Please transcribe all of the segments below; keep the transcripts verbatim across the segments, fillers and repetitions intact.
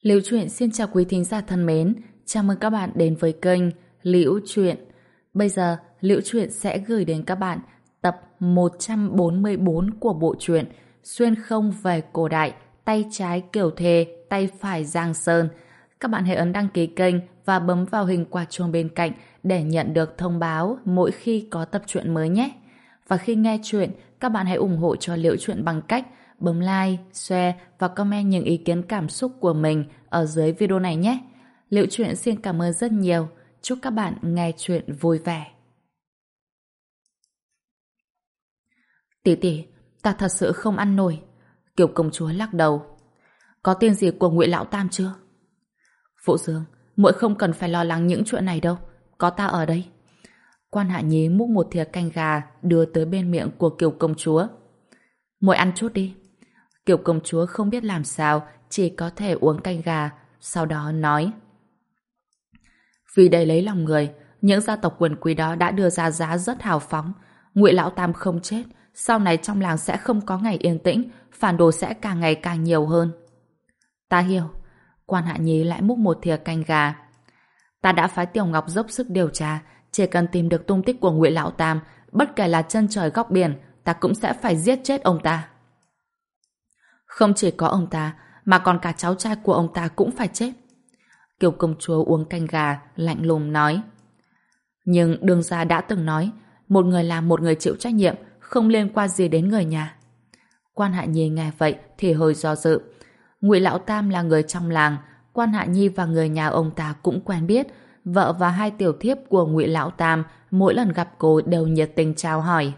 Liễu Chuyện xin chào quý thính giả thân mến, chào mừng các bạn đến với kênh Liễu Chuyện. Bây giờ, Liễu Chuyện sẽ gửi đến các bạn tập một trăm bốn mươi bốn của bộ truyện Xuyên không về cổ đại, tay trái Kiều Thề, tay phải Giang Sơn. Các bạn hãy ấn đăng ký kênh và bấm vào hình quả chuông bên cạnh để nhận được thông báo mỗi khi có tập truyện mới nhé. Và khi nghe chuyện, các bạn hãy ủng hộ cho Liễu Chuyện bằng cách bấm like, share và comment những ý kiến cảm xúc của mình ở dưới video này nhé. Liễu Chuyện xin cảm ơn rất nhiều. Chúc các bạn nghe chuyện vui vẻ. Tỷ tỷ, ta thật sự không ăn nổi. Kiều công chúa lắc đầu. Có tin gì của Ngụy Lão Tam chưa? Phụ Dương, muội không cần phải lo lắng những chuyện này đâu. Có ta ở đây. Quan Hạ Nhí múc một thìa canh gà đưa tới bên miệng của Kiều công chúa. Muội ăn chút đi. Kiều công chúa không biết làm sao, chỉ có thể uống canh gà, sau đó nói. Vì để lấy lòng người, những gia tộc quyền quý đó đã đưa ra giá rất hào phóng. Ngụy Lão Tam không chết, sau này trong làng sẽ không có ngày yên tĩnh, phản đồ sẽ càng ngày càng nhiều hơn. Ta hiểu. Quan Hạ Nhí lại múc một thìa canh gà. Ta đã phái Tiểu Ngọc dốc sức điều tra, chỉ cần tìm được tung tích của Ngụy Lão Tam, bất kể là chân trời góc biển, ta cũng sẽ phải giết chết ông ta. Không chỉ có ông ta, mà còn cả cháu trai của ông ta cũng phải chết. Kiều công chúa uống canh gà, lạnh lùng nói. Nhưng Đường gia đã từng nói, một người làm một người chịu trách nhiệm, không liên quan gì đến người nhà. Quan Hạ Nhi nghe vậy thì hơi do dự. Ngụy Lão Tam là người trong làng, Quan Hạ Nhi và người nhà ông ta cũng quen biết. Vợ và hai tiểu thiếp của Ngụy Lão Tam mỗi lần gặp cô đều nhiệt tình chào hỏi.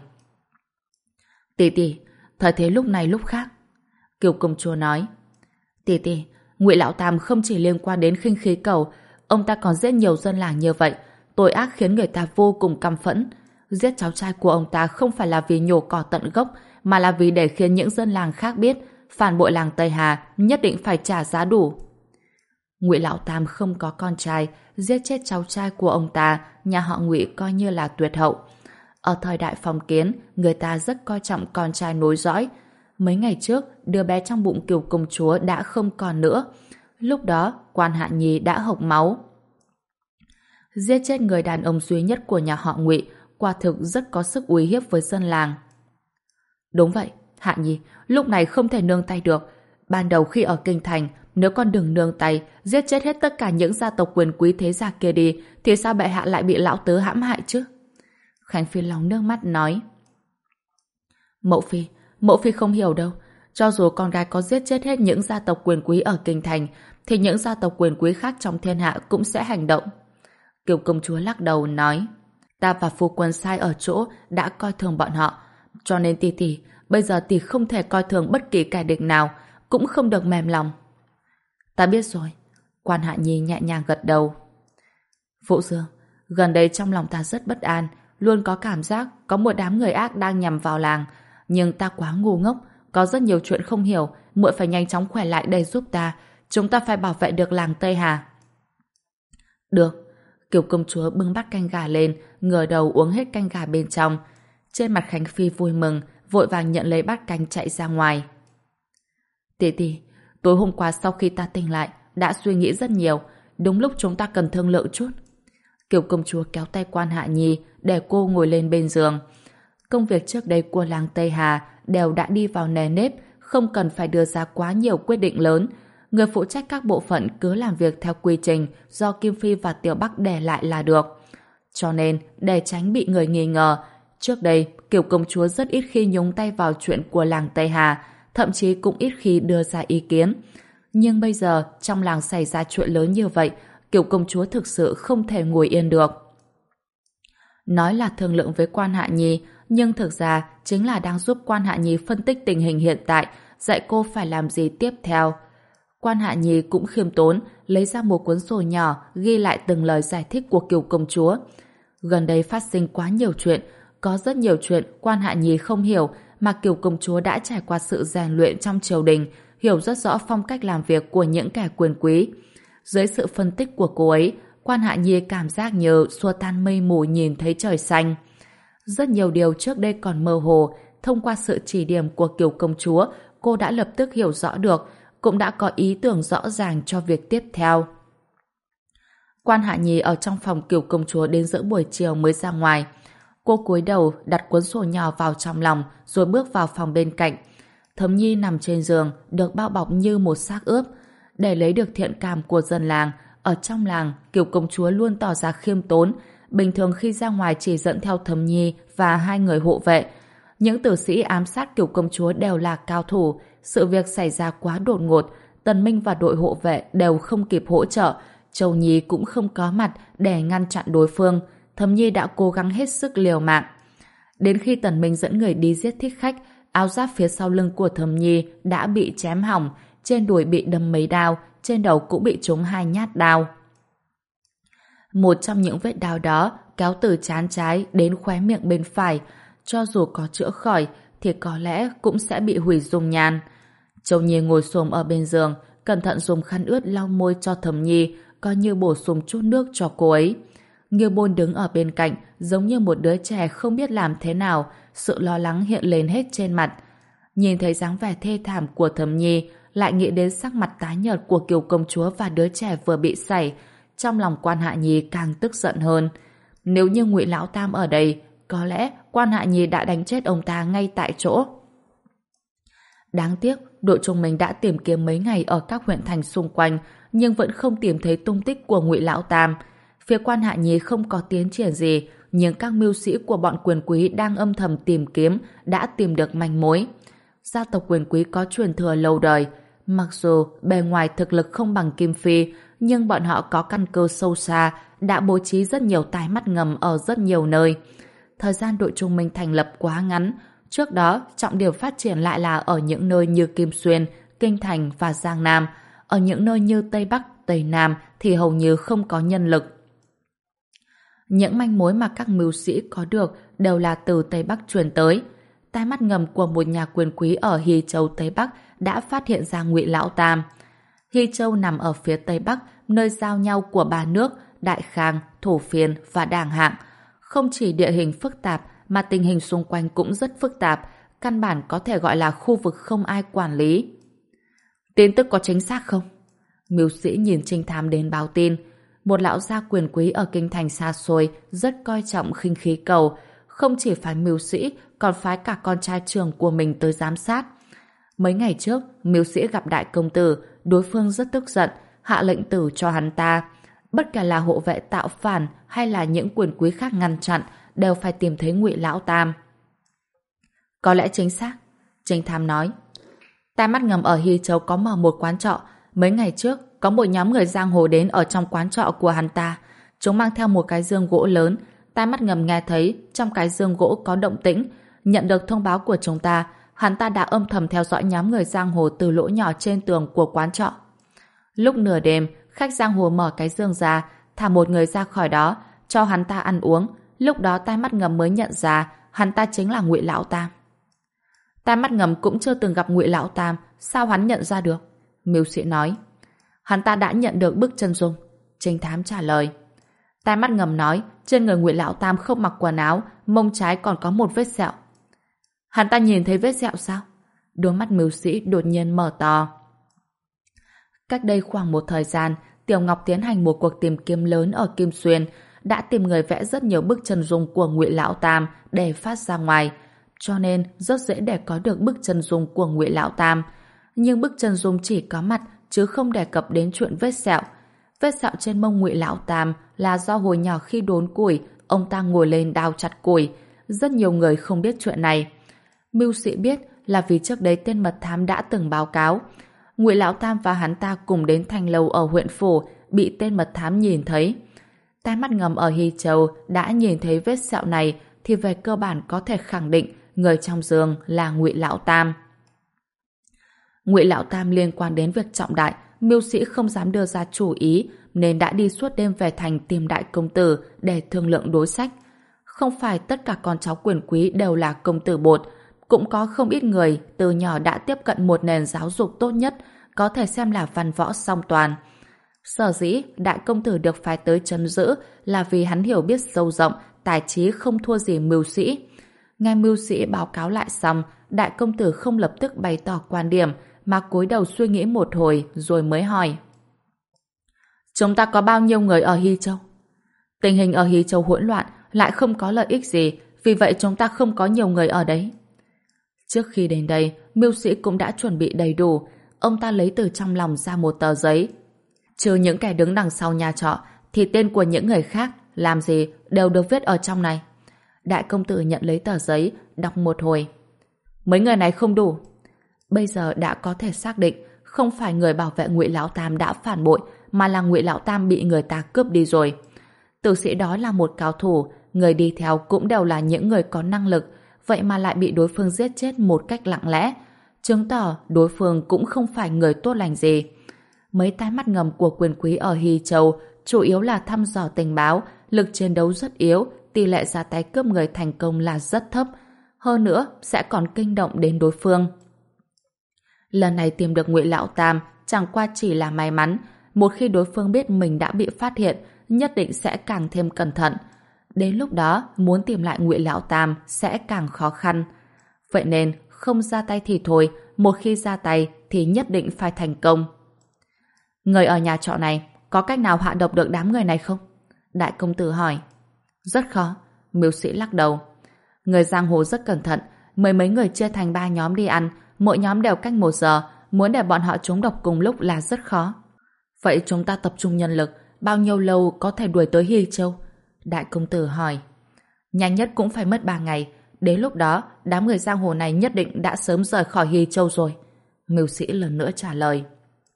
Tỷ tỷ, thời thế lúc này lúc khác. Kiều công chúa nói. Tỷ tỷ, Ngụy Lão Tam không chỉ liên quan đến khinh khí cầu, ông ta còn giết nhiều dân làng như vậy, tội ác khiến người ta vô cùng căm phẫn. Giết cháu trai của ông ta không phải là vì nhổ cỏ tận gốc, mà là vì để khiến những dân làng khác biết, phản bội làng Tây Hà nhất định phải trả giá đủ. Ngụy Lão Tam không có con trai, giết chết cháu trai của ông ta, nhà họ Ngụy coi như là tuyệt hậu. Ở thời đại phong kiến, người ta rất coi trọng con trai nối dõi. Mấy ngày trước, đứa bé trong bụng Kiều công chúa đã không còn nữa. Lúc đó, Quan Hạ Nhi đã hộc máu. Giết chết người đàn ông duy nhất của nhà họ Ngụy, quả thực rất có sức uy hiếp với dân làng. Đúng vậy, Hạ Nhi, lúc này không thể nương tay được. Ban đầu khi ở Kinh Thành, nếu con đừng nương tay, giết chết hết tất cả những gia tộc quyền quý thế gia kia đi, thì sao bệ hạ lại bị lão tứ hãm hại chứ? Khánh Phi lòng nước mắt nói. Mẫu Phi, Mẫu Phi không hiểu đâu. Cho dù con gái có giết chết hết những gia tộc quyền quý ở Kinh Thành, thì những gia tộc quyền quý khác trong thiên hạ cũng sẽ hành động. Kiều công chúa lắc đầu nói. Ta và phu quân sai ở chỗ đã coi thường bọn họ. Cho nên tỷ tỷ, bây giờ tỷ không thể coi thường bất kỳ kẻ địch nào, cũng không được mềm lòng. Ta biết rồi. Quan Hạ Nhi nhẹ nhàng gật đầu. Phụ Dương, gần đây trong lòng ta rất bất an, luôn có cảm giác có một đám người ác đang nhằm vào làng. Nhưng ta quá ngu ngốc, có rất nhiều chuyện không hiểu, muội phải nhanh chóng khỏe lại đây giúp ta. Chúng ta phải bảo vệ được làng Tây Hà. Được. Kiều công chúa bưng bát canh gà lên, ngửa đầu uống hết canh gà bên trong. Trên mặt Khánh Phi vui mừng, vội vàng nhận lấy bát canh chạy ra ngoài. Tỷ tỷ, tối hôm qua sau khi ta tỉnh lại, đã suy nghĩ rất nhiều. Đúng lúc chúng ta cần thương lượng chút. Kiều công chúa kéo tay Quan Hạ Nhi để cô ngồi lên bên giường. Công việc trước đây của làng Tây Hà đều đã đi vào nề nếp, không cần phải đưa ra quá nhiều quyết định lớn. Người phụ trách các bộ phận cứ làm việc theo quy trình do Kim Phi và Tiểu Bắc để lại là được. Cho nên, để tránh bị người nghi ngờ, trước đây Kiều công chúa rất ít khi nhúng tay vào chuyện của làng Tây Hà, thậm chí cũng ít khi đưa ra ý kiến. Nhưng bây giờ, trong làng xảy ra chuyện lớn như vậy, Kiều công chúa thực sự không thể ngồi yên được. Nói là thương lượng với Quan Hạ Nhi, nhưng thực ra chính là đang giúp Quan Hạ Nhi phân tích tình hình hiện tại, dạy cô phải làm gì tiếp theo. Quan Hạ Nhi cũng khiêm tốn, lấy ra một cuốn sổ nhỏ ghi lại từng lời giải thích của Kiều công chúa. Gần đây phát sinh quá nhiều chuyện, có rất nhiều chuyện Quan Hạ Nhi không hiểu mà Kiều công chúa đã trải qua sự rèn luyện trong triều đình, hiểu rất rõ phong cách làm việc của những kẻ quyền quý. Dưới sự phân tích của cô ấy, Quan Hạ Nhi cảm giác như xua tan mây mù nhìn thấy trời xanh. Rất nhiều điều trước đây còn mơ hồ, thông qua sự chỉ điểm của Kiều công chúa, cô đã lập tức hiểu rõ được. cũng đã có ý tưởng rõ ràng cho việc tiếp theo. Quan Hạ Nhi ở trong phòng Kiều công chúa đến giữa buổi chiều mới ra ngoài. Cô cúi đầu đặt cuốn sổ nhỏ vào trong lòng rồi bước vào phòng bên cạnh. Thấm Nhi nằm trên giường được bao bọc như một xác ướp. Để lấy được thiện cảm của dân làng, ở trong làng Kiều công chúa luôn tỏ ra khiêm tốn. Bình thường khi ra ngoài chỉ dẫn theo Thấm Nhi và hai người hộ vệ. Những tử sĩ ám sát Kiều công chúa đều là cao thủ. Sự việc xảy ra quá đột ngột, Tần Minh và đội hộ vệ đều không kịp hỗ trợ. Châu Nhi cũng không có mặt để ngăn chặn đối phương. Thấm Nhi đã cố gắng hết sức liều mạng. Đến khi Tần Minh dẫn người đi giết thích khách, áo giáp phía sau lưng của Thấm Nhi đã bị chém hỏng, trên đùi bị đâm mấy đao, trên đầu cũng bị trúng hai nhát đao. Một trong những vết đao đó kéo từ trán trái đến khóe miệng bên phải, cho dù có chữa khỏi thì có lẽ cũng sẽ bị hủy dung nhan. Châu Nhi ngồi xổm ở bên giường, cẩn thận dùng khăn ướt lau môi cho Thấm Nhi, coi như bổ sung chút nước cho cô ấy. Nghiêu Bôn đứng ở bên cạnh, giống như một đứa trẻ không biết làm thế nào, sự lo lắng hiện lên hết trên mặt. Nhìn thấy dáng vẻ thê thảm của Thấm Nhi, lại nghĩ đến sắc mặt tái nhợt của Kiều công chúa và đứa trẻ vừa bị sảy, trong lòng Quan Hạ Nhi càng tức giận hơn. Nếu như Ngụy Lão Tam ở đây, có lẽ Quan Hạ Nhi đã đánh chết ông ta ngay tại chỗ. Đáng tiếc, đội chúng mình đã tìm kiếm mấy ngày ở các huyện thành xung quanh, nhưng vẫn không tìm thấy tung tích của Ngụy Lão Tam. Phía Quan Hạ Nhi không có tiến triển gì, nhưng các mưu sĩ của bọn quyền quý đang âm thầm tìm kiếm đã tìm được manh mối. Gia tộc quyền quý có truyền thừa lâu đời, mặc dù bề ngoài thực lực không bằng Kim Phi, nhưng bọn họ có căn cơ sâu xa, đã bố trí rất nhiều tai mắt ngầm ở rất nhiều nơi. Thời gian đội trung minh thành lập quá ngắn, trước đó trọng điểm phát triển lại là ở những nơi như Kim Xuyên, Kinh Thành và Giang Nam. Ở những nơi như Tây Bắc, Tây Nam thì hầu như không có nhân lực. Những manh mối mà các mưu sĩ có được đều là từ Tây Bắc truyền tới. Tai mắt ngầm của một nhà quyền quý ở Hy Châu Tây Bắc đã phát hiện ra Ngụy Lão Tam. Hy Châu nằm ở phía Tây Bắc, nơi giao nhau của ba nước Đại Khang, Thổ Phiên và Đàng Hạng. Không chỉ địa hình phức tạp mà tình hình xung quanh cũng rất phức tạp, căn bản có thể gọi là khu vực không ai quản lý. Tin tức có chính xác không? Mưu sĩ nhìn trinh thám đến báo tin. Một lão gia quyền quý ở kinh thành xa xôi rất coi trọng khinh khí cầu, không chỉ phái mưu sĩ còn phái cả con trai trưởng của mình tới giám sát. Mấy ngày trước, mưu sĩ gặp đại công tử, đối phương rất tức giận, hạ lệnh tử cho hắn ta. Bất kể là hộ vệ tạo phản hay là những quyền quý khác ngăn chặn, đều phải tìm thấy Ngụy Lão Tam. Có lẽ chính xác, trinh thám nói. Tai mắt ngầm ở Hy Châu có mở một quán trọ. Mấy ngày trước, có một nhóm người giang hồ đến ở trong quán trọ của hắn ta. Chúng mang theo một cái giường gỗ lớn. Tai mắt ngầm nghe thấy trong cái giường gỗ có động tĩnh. Nhận được thông báo của chúng ta, hắn ta đã âm thầm theo dõi nhóm người giang hồ từ lỗ nhỏ trên tường của quán trọ. Lúc nửa đêm, khách giang hồ mở cái giường ra, thả một người ra khỏi đó, cho hắn ta ăn uống. Lúc đó tai mắt ngầm mới nhận ra hắn ta chính là Ngụy Lão Tam. Tai mắt ngầm cũng chưa từng gặp Ngụy Lão Tam, sao hắn nhận ra được? Mưu sĩ nói. Hắn ta đã nhận được bức chân dung. Trinh thám trả lời. Tai mắt ngầm nói trên người Ngụy Lão Tam không mặc quần áo, mông trái còn có một vết sẹo. Hắn ta nhìn thấy vết sẹo sao? Đôi mắt mưu sĩ đột nhiên mở to. Cách đây khoảng một thời gian, Tiểu Ngọc tiến hành một cuộc tìm kiếm lớn ở Kim Xuyên, đã tìm người vẽ rất nhiều bức chân dung của Ngụy Lão Tam để phát ra ngoài, cho nên rất dễ để có được bức chân dung của Ngụy Lão Tam. Nhưng bức chân dung chỉ có mặt chứ không đề cập đến chuyện vết sẹo. Vết sẹo trên mông Ngụy Lão Tam là do hồi nhỏ khi đốn củi, ông ta ngồi lên đào chặt củi. Rất nhiều người không biết chuyện này. Mưu sĩ biết là vì trước đấy tên mật thám đã từng báo cáo. Ngụy Lão Tam và hắn ta cùng đến thành lầu ở huyện phủ, bị tên mật thám nhìn thấy. Tai mắt ngầm ở Hy Châu đã nhìn thấy vết sẹo này thì về cơ bản có thể khẳng định người trong giường là Ngụy Lão Tam. Ngụy Lão Tam liên quan đến việc trọng đại, mưu sĩ không dám đưa ra chủ ý nên đã đi suốt đêm về thành tìm đại công tử để thương lượng đối sách. Không phải tất cả con cháu quyền quý đều là công tử bột, cũng có không ít người từ nhỏ đã tiếp cận một nền giáo dục tốt nhất, có thể xem là văn võ song toàn. Sở dĩ đại công tử được phái tới trấn giữ là vì hắn hiểu biết sâu rộng, tài trí không thua gì mưu sĩ. Nghe mưu sĩ báo cáo lại xong, đại công tử không lập tức bày tỏ quan điểm mà cúi đầu suy nghĩ một hồi rồi mới hỏi. Chúng ta có bao nhiêu người ở Hy Châu? Tình hình ở Hy Châu hỗn loạn, lại không có lợi ích gì, vì vậy chúng ta không có nhiều người ở đấy. Trước khi đến đây, mưu sĩ cũng đã chuẩn bị đầy đủ. Ông ta lấy từ trong lòng ra một tờ giấy. Trừ những kẻ đứng đằng sau nhà trọ, thì tên của những người khác, làm gì, đều được viết ở trong này. Đại công tử nhận lấy tờ giấy, đọc một hồi. Mấy người này không đủ. Bây giờ đã có thể xác định, không phải người bảo vệ Ngụy Lão Tam đã phản bội, mà là Ngụy Lão Tam bị người ta cướp đi rồi. Tử sĩ đó là một cao thủ, người đi theo cũng đều là những người có năng lực, vậy mà lại bị đối phương giết chết một cách lặng lẽ, chứng tỏ đối phương cũng không phải người tốt lành gì. Mấy tai mắt ngầm của quyền quý ở Hy Châu chủ yếu là thăm dò tình báo, lực chiến đấu rất yếu, tỷ lệ ra tay cướp người thành công là rất thấp, hơn nữa sẽ còn kinh động đến đối phương. Lần này tìm được Ngụy Lão Tam chẳng qua chỉ là may mắn, một khi đối phương biết mình đã bị phát hiện, nhất định sẽ càng thêm cẩn thận. Đến lúc đó, muốn tìm lại Ngụy Lão Tam sẽ càng khó khăn. Vậy nên, không ra tay thì thôi, một khi ra tay thì nhất định phải thành công. Người ở nhà trọ này, có cách nào hạ độc được đám người này không? Đại công tử hỏi. Rất khó, mưu sĩ lắc đầu. Người giang hồ rất cẩn thận, mười mấy người chia thành ba nhóm đi ăn, mỗi nhóm đều cách một giờ, muốn để bọn họ trúng độc cùng lúc là rất khó. Vậy chúng ta tập trung nhân lực, bao nhiêu lâu có thể đuổi tới Hy Châu? Đại công tử hỏi. Nhanh nhất cũng phải mất ba ngày, đến lúc đó đám người giang hồ này nhất định đã sớm rời khỏi Hy Châu rồi. Mưu sĩ lần nữa trả lời.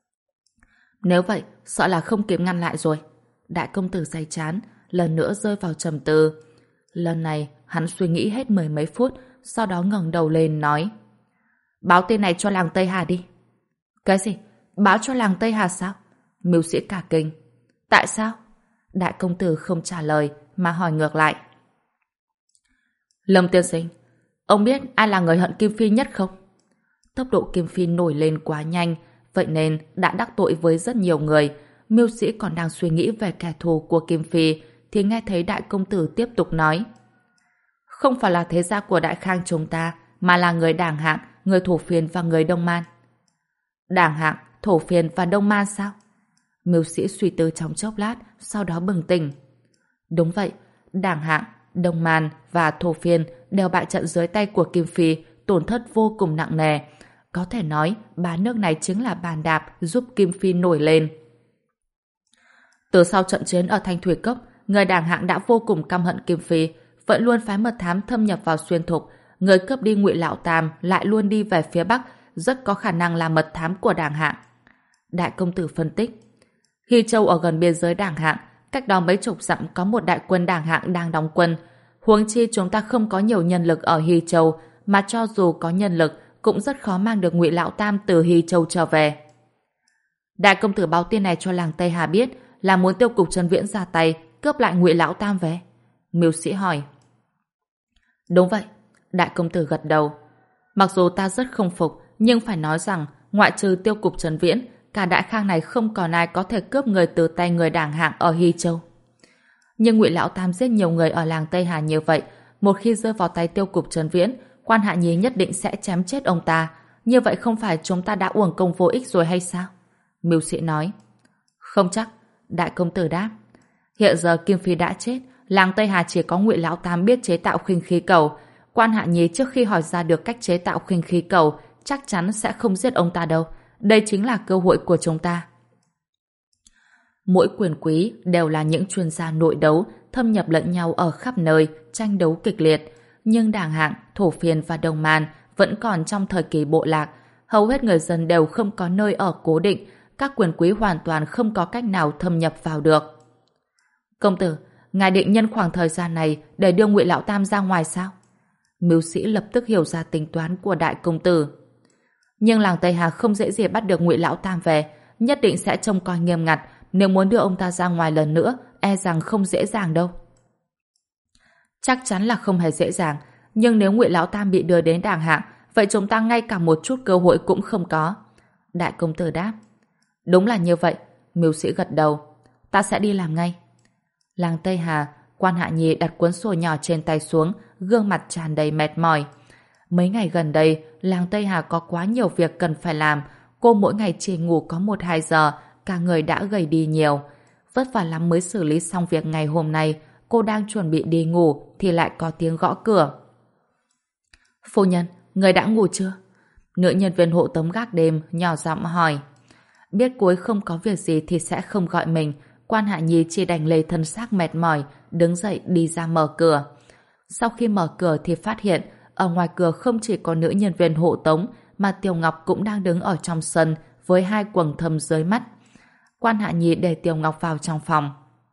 Nếu vậy, sợ là không kịp ngăn lại rồi. Đại công tử day chán, lần nữa rơi vào trầm tư. Lần này, hắn suy nghĩ hết mười mấy phút, sau đó ngẩng đầu lên nói. Báo tin này cho làng Tây Hà đi. Cái gì? Báo cho làng Tây Hà sao? Mưu sĩ cả kinh. Tại sao? Đại công tử không trả lời, mà hỏi ngược lại. Lâm tiên sinh, ông biết ai là người hận Kim Phi nhất không? Tốc độ Kim Phi nổi lên quá nhanh, vậy nên đã đắc tội với rất nhiều người. Mưu sĩ còn đang suy nghĩ về kẻ thù của Kim Phi, thì nghe thấy đại công tử tiếp tục nói. Không phải là thế gia của Đại Khang chúng ta, mà là người Đảng Hạng, người Thổ Phiên và người Đông Man. Đảng Hạng, Thổ Phiên và Đông Man sao? Mưu sĩ suy tư trong chốc lát, sau đó bừng tỉnh. Đúng vậy, Đảng Hạng, Đông Man và Thổ Phiên đều bại trận dưới tay của Kim Phi, tổn thất vô cùng nặng nề. Có thể nói, ba nước này chính là bàn đạp giúp Kim Phi nổi lên. Từ sau trận chiến ở Thanh Thủy Cốc, người Đảng Hạng đã vô cùng căm hận Kim Phi, vẫn luôn phái mật thám thâm nhập vào Xuyên Thục. Người cướp đi Ngụy Lão Tam lại luôn đi về phía Bắc, rất có khả năng là mật thám của Đảng Hạng. Đại công tử phân tích. Hy Châu ở gần biên giới Đảng Hạng, cách đó mấy chục dặm có một đại quân Đảng Hạng đang đóng quân. Huống chi chúng ta không có nhiều nhân lực ở Hy Châu, mà cho dù có nhân lực cũng rất khó mang được Ngụy Lão Tam từ Hy Châu trở về. Đại công tử báo tin này cho làng Tây Hà biết là muốn tiêu cục Trần Viễn ra tay cướp lại Ngụy Lão Tam về. Mưu sĩ hỏi. Đúng vậy, đại công tử gật đầu. Mặc dù ta rất không phục, nhưng phải nói rằng ngoại trừ tiêu cục Trần Viễn, cả Đại Khang này không còn ai có thể cướp người từ tay người Đảng Hạng ở Hy Châu. Nhưng Ngụy Lão Tam giết nhiều người ở làng Tây Hà như vậy, một khi rơi vào tay tiêu cục Trần Viễn, quan hạ nhí nhất định sẽ chém chết ông ta. Như vậy không phải chúng ta đã uổng công vô ích rồi hay sao? Mưu sĩ nói. Không chắc, đại công tử đáp. Hiện giờ Kim Phi đã chết, làng Tây Hà chỉ có Ngụy Lão Tam biết chế tạo khinh khí cầu. Quan hạ nhí trước khi hỏi ra được cách chế tạo khinh khí cầu, chắc chắn sẽ không giết ông ta đâu. Đây chính là cơ hội của chúng ta. Mỗi quyền quý đều là những chuyên gia nội đấu, thâm nhập lẫn nhau ở khắp nơi, tranh đấu kịch liệt. Nhưng Đảng Hạng, Thổ Phiên và Đông Man vẫn còn trong thời kỳ bộ lạc. Hầu hết người dân đều không có nơi ở cố định, các quyền quý hoàn toàn không có cách nào thâm nhập vào được. Công tử, ngài định nhân khoảng thời gian này để đưa Ngụy Lão Tam ra ngoài sao? Mưu sĩ lập tức hiểu ra tính toán của đại công tử. Nhưng làng Tây Hà không dễ gì bắt được Ngụy Lão Tam về, nhất định sẽ trông coi nghiêm ngặt. Nếu muốn đưa ông ta ra ngoài lần nữa, e rằng không dễ dàng đâu. Chắc chắn là không hề dễ dàng, nhưng nếu Ngụy Lão Tam bị đưa đến Đảng Hạng, vậy chúng ta ngay cả một chút cơ hội cũng không có. Đại công tử đáp. Đúng là như vậy, mưu sĩ gật đầu. Ta sẽ đi làm ngay. Làng Tây Hà, quan hạ nhì đặt cuốn sổ nhỏ trên tay xuống, gương mặt tràn đầy mệt mỏi. Mấy ngày gần đây, làng Tây Hà có quá nhiều việc cần phải làm, Cô mỗi ngày chỉ ngủ có một hai giờ, cả người đã gầy đi nhiều. Vất vả lắm mới xử lý xong việc ngày hôm nay. Cô đang chuẩn bị đi ngủ thì lại có tiếng gõ cửa. Phu nhân, người đã ngủ chưa? Nữ nhân viên hộ tống gác đêm nhỏ giọng hỏi. Biết cuối không có việc gì thì sẽ không gọi mình, Quan Hạ Nhi chỉ đành lấy thân xác mệt mỏi, đứng dậy đi ra mở cửa. Sau khi mở cửa thì phát hiện ở ngoài cửa không chỉ có nữ nhân viên hộ tống mà Tiểu Ngọc cũng đang đứng ở trong sân với hai quầng thâm dưới mắt. Quan Hạ Nhi để Tiểu Ngọc vào trong phòng.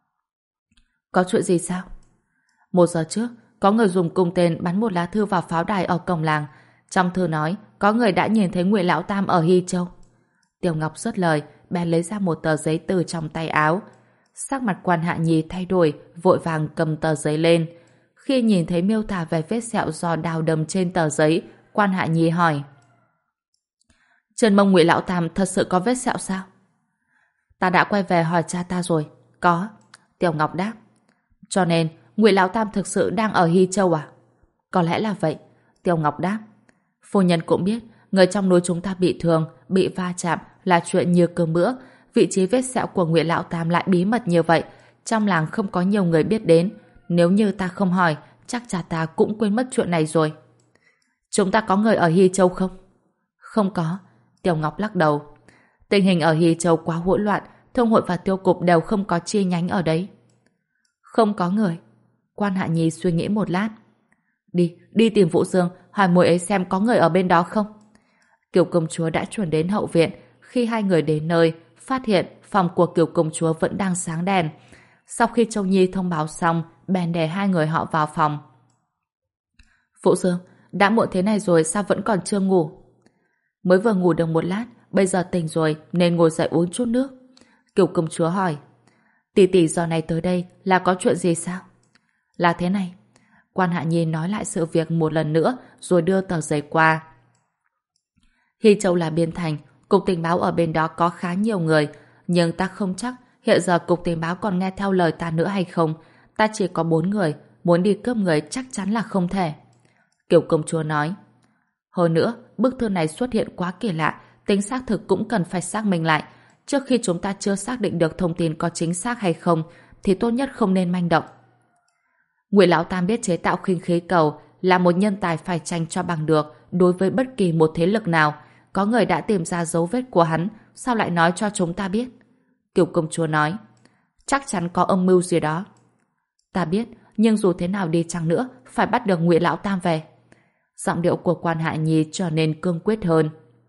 Có chuyện gì sao? Một giờ trước, có người dùng cung tên bắn một lá thư vào pháo đài ở cổng làng. Trong thư nói, có người đã nhìn thấy Ngụy Lão Tam ở Hy Châu. Tiểu Ngọc dứt lời, bèn lấy ra một tờ giấy từ trong tay áo. Sắc mặt Quan Hạ Nhi thay đổi, vội vàng cầm tờ giấy lên. Khi nhìn thấy miêu tả về vết sẹo do đào đâm trên tờ giấy, Quan Hạ Nhi hỏi. Trên mông Ngụy Lão Tam thật sự có vết sẹo sao? Ta đã quay về hỏi cha ta rồi. Có. Tiểu Ngọc đáp. Cho nên, Ngụy Lão Tam thực sự đang ở Hy Châu à? Có lẽ là vậy. Tiểu Ngọc đáp. Phu nhân cũng biết, người trong núi chúng ta bị thương, bị va chạm là chuyện như cơm bữa. Vị trí vết sẹo của Ngụy Lão Tam lại bí mật như vậy. Trong làng không có nhiều người biết đến. Nếu như ta không hỏi, chắc cha ta cũng quên mất chuyện này rồi. Chúng ta có người ở Hy Châu không? Không có. Tiểu Ngọc lắc đầu. Tình hình ở Hy Châu quá hỗn loạn, thương hội và tiêu cục đều không có chi nhánh ở đấy. Không có người. Quan Hạ Nhi suy nghĩ một lát. Đi, đi tìm Vũ Dương, hỏi muội ấy xem có người ở bên đó không. Kiều công chúa đã chuẩn đến hậu viện. Khi hai người đến nơi, phát hiện phòng của Kiều công chúa vẫn đang sáng đèn. Sau khi Châu Nhi thông báo xong, bèn để hai người họ vào phòng. Vũ Dương, đã muộn thế này rồi sao vẫn còn chưa ngủ? Mới vừa ngủ được một lát, bây giờ tỉnh rồi nên ngồi dậy uống chút nước. Kiều công chúa hỏi. Tỷ tỷ giờ này tới đây là có chuyện gì sao? Là thế này. Quan Hạ Nhi nói lại sự việc một lần nữa rồi đưa tờ giấy qua. Hy Châu là biên thành, cục tình báo ở bên đó có khá nhiều người, nhưng ta không chắc hiện giờ cục tình báo còn nghe theo lời ta nữa hay không. Ta chỉ có bốn người, muốn đi cướp người chắc chắn là không thể. Kiều công chúa nói. Hơn nữa, bức thư này xuất hiện quá kỳ lạ, tính xác thực cũng cần phải xác minh lại. Trước khi chúng ta chưa xác định được thông tin có chính xác hay không, thì tốt nhất không nên manh động. Ngụy Lão Tam biết chế tạo khinh khí cầu, là một nhân tài phải tranh cho bằng được đối với bất kỳ một thế lực nào. Có người đã tìm ra dấu vết của hắn, sao lại nói cho chúng ta biết? Kiều công chúa nói. Chắc chắn có âm mưu gì đó. Ta biết, nhưng dù thế nào đi chăng nữa, phải bắt được Ngụy Lão Tam về. Giọng điệu của Quan Hạ Nhi trở nên cương quyết hơn.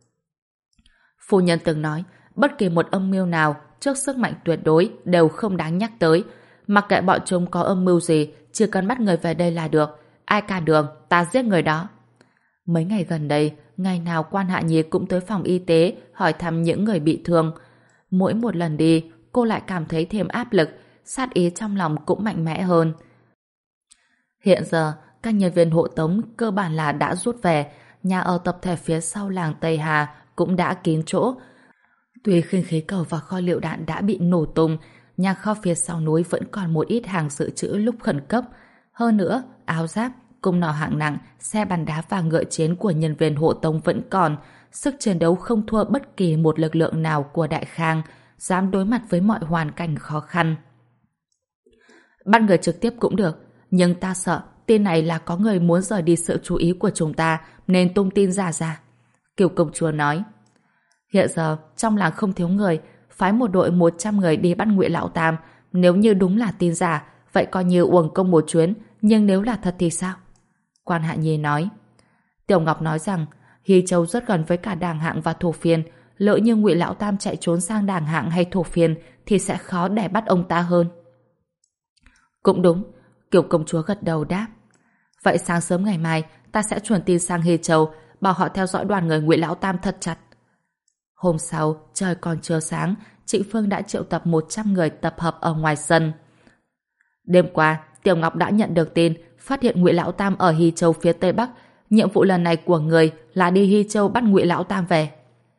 Phu nhân từng nói, bất kỳ một âm mưu nào trước sức mạnh tuyệt đối đều không đáng nhắc tới. Mặc kệ bọn chúng có âm mưu gì, chỉ cần bắt người về đây là được. Ai cản đường, ta giết người đó. Mấy ngày gần đây, ngày nào Quan Hạ Nhi cũng tới phòng y tế hỏi thăm những người bị thương. Mỗi một lần đi, cô lại cảm thấy thêm áp lực, sát ý trong lòng cũng mạnh mẽ hơn. Hiện giờ, các nhân viên hộ tống cơ bản là đã rút về, nhà ở tập thể phía sau làng Tây Hà cũng đã kín chỗ. Tuy khinh khí cầu và kho lựu đạn đã bị nổ tung, nhà kho phía sau núi vẫn còn một ít hàng dự trữ lúc khẩn cấp. Hơn nữa, áo giáp, cung nỏ hạng nặng, xe bắn đá và ngựa chiến của nhân viên hộ tống vẫn còn. Sức chiến đấu không thua bất kỳ một lực lượng nào của Đại Khang, dám đối mặt với mọi hoàn cảnh khó khăn. Bắt người trực tiếp cũng được, nhưng ta sợ tin này là có người muốn rời đi sự chú ý của chúng ta nên tung tin giả ra. Kiều công chúa nói. Hiện giờ, trong làng không thiếu người, phái một đội một trăm người đi bắt Ngụy Lão Tam. Nếu như đúng là tin giả, vậy coi như uổng công một chuyến, nhưng nếu là thật thì sao? Quan Hạ Nhi nói. Tiểu Ngọc nói rằng, Hy Châu rất gần với cả Đàng Hạng và Thổ Phiên. Lỡ như Ngụy Lão Tam chạy trốn sang Đàng Hạng hay Thổ Phiên thì sẽ khó để bắt ông ta hơn. Cũng đúng. Kiều công chúa gật đầu đáp. Vậy sáng sớm ngày mai ta sẽ truyền tin sang Hy Châu, bảo họ theo dõi đoàn người Ngụy Lão Tam thật chặt. Hôm sau, trời còn chưa sáng, Trịnh Phương đã triệu tập một trăm người tập hợp ở ngoài sân. Đêm qua, Tiểu Ngọc đã nhận được tin phát hiện Ngụy Lão Tam ở Hy Châu phía Tây Bắc. Nhiệm vụ lần này của người là đi Hy Châu bắt Ngụy Lão Tam về.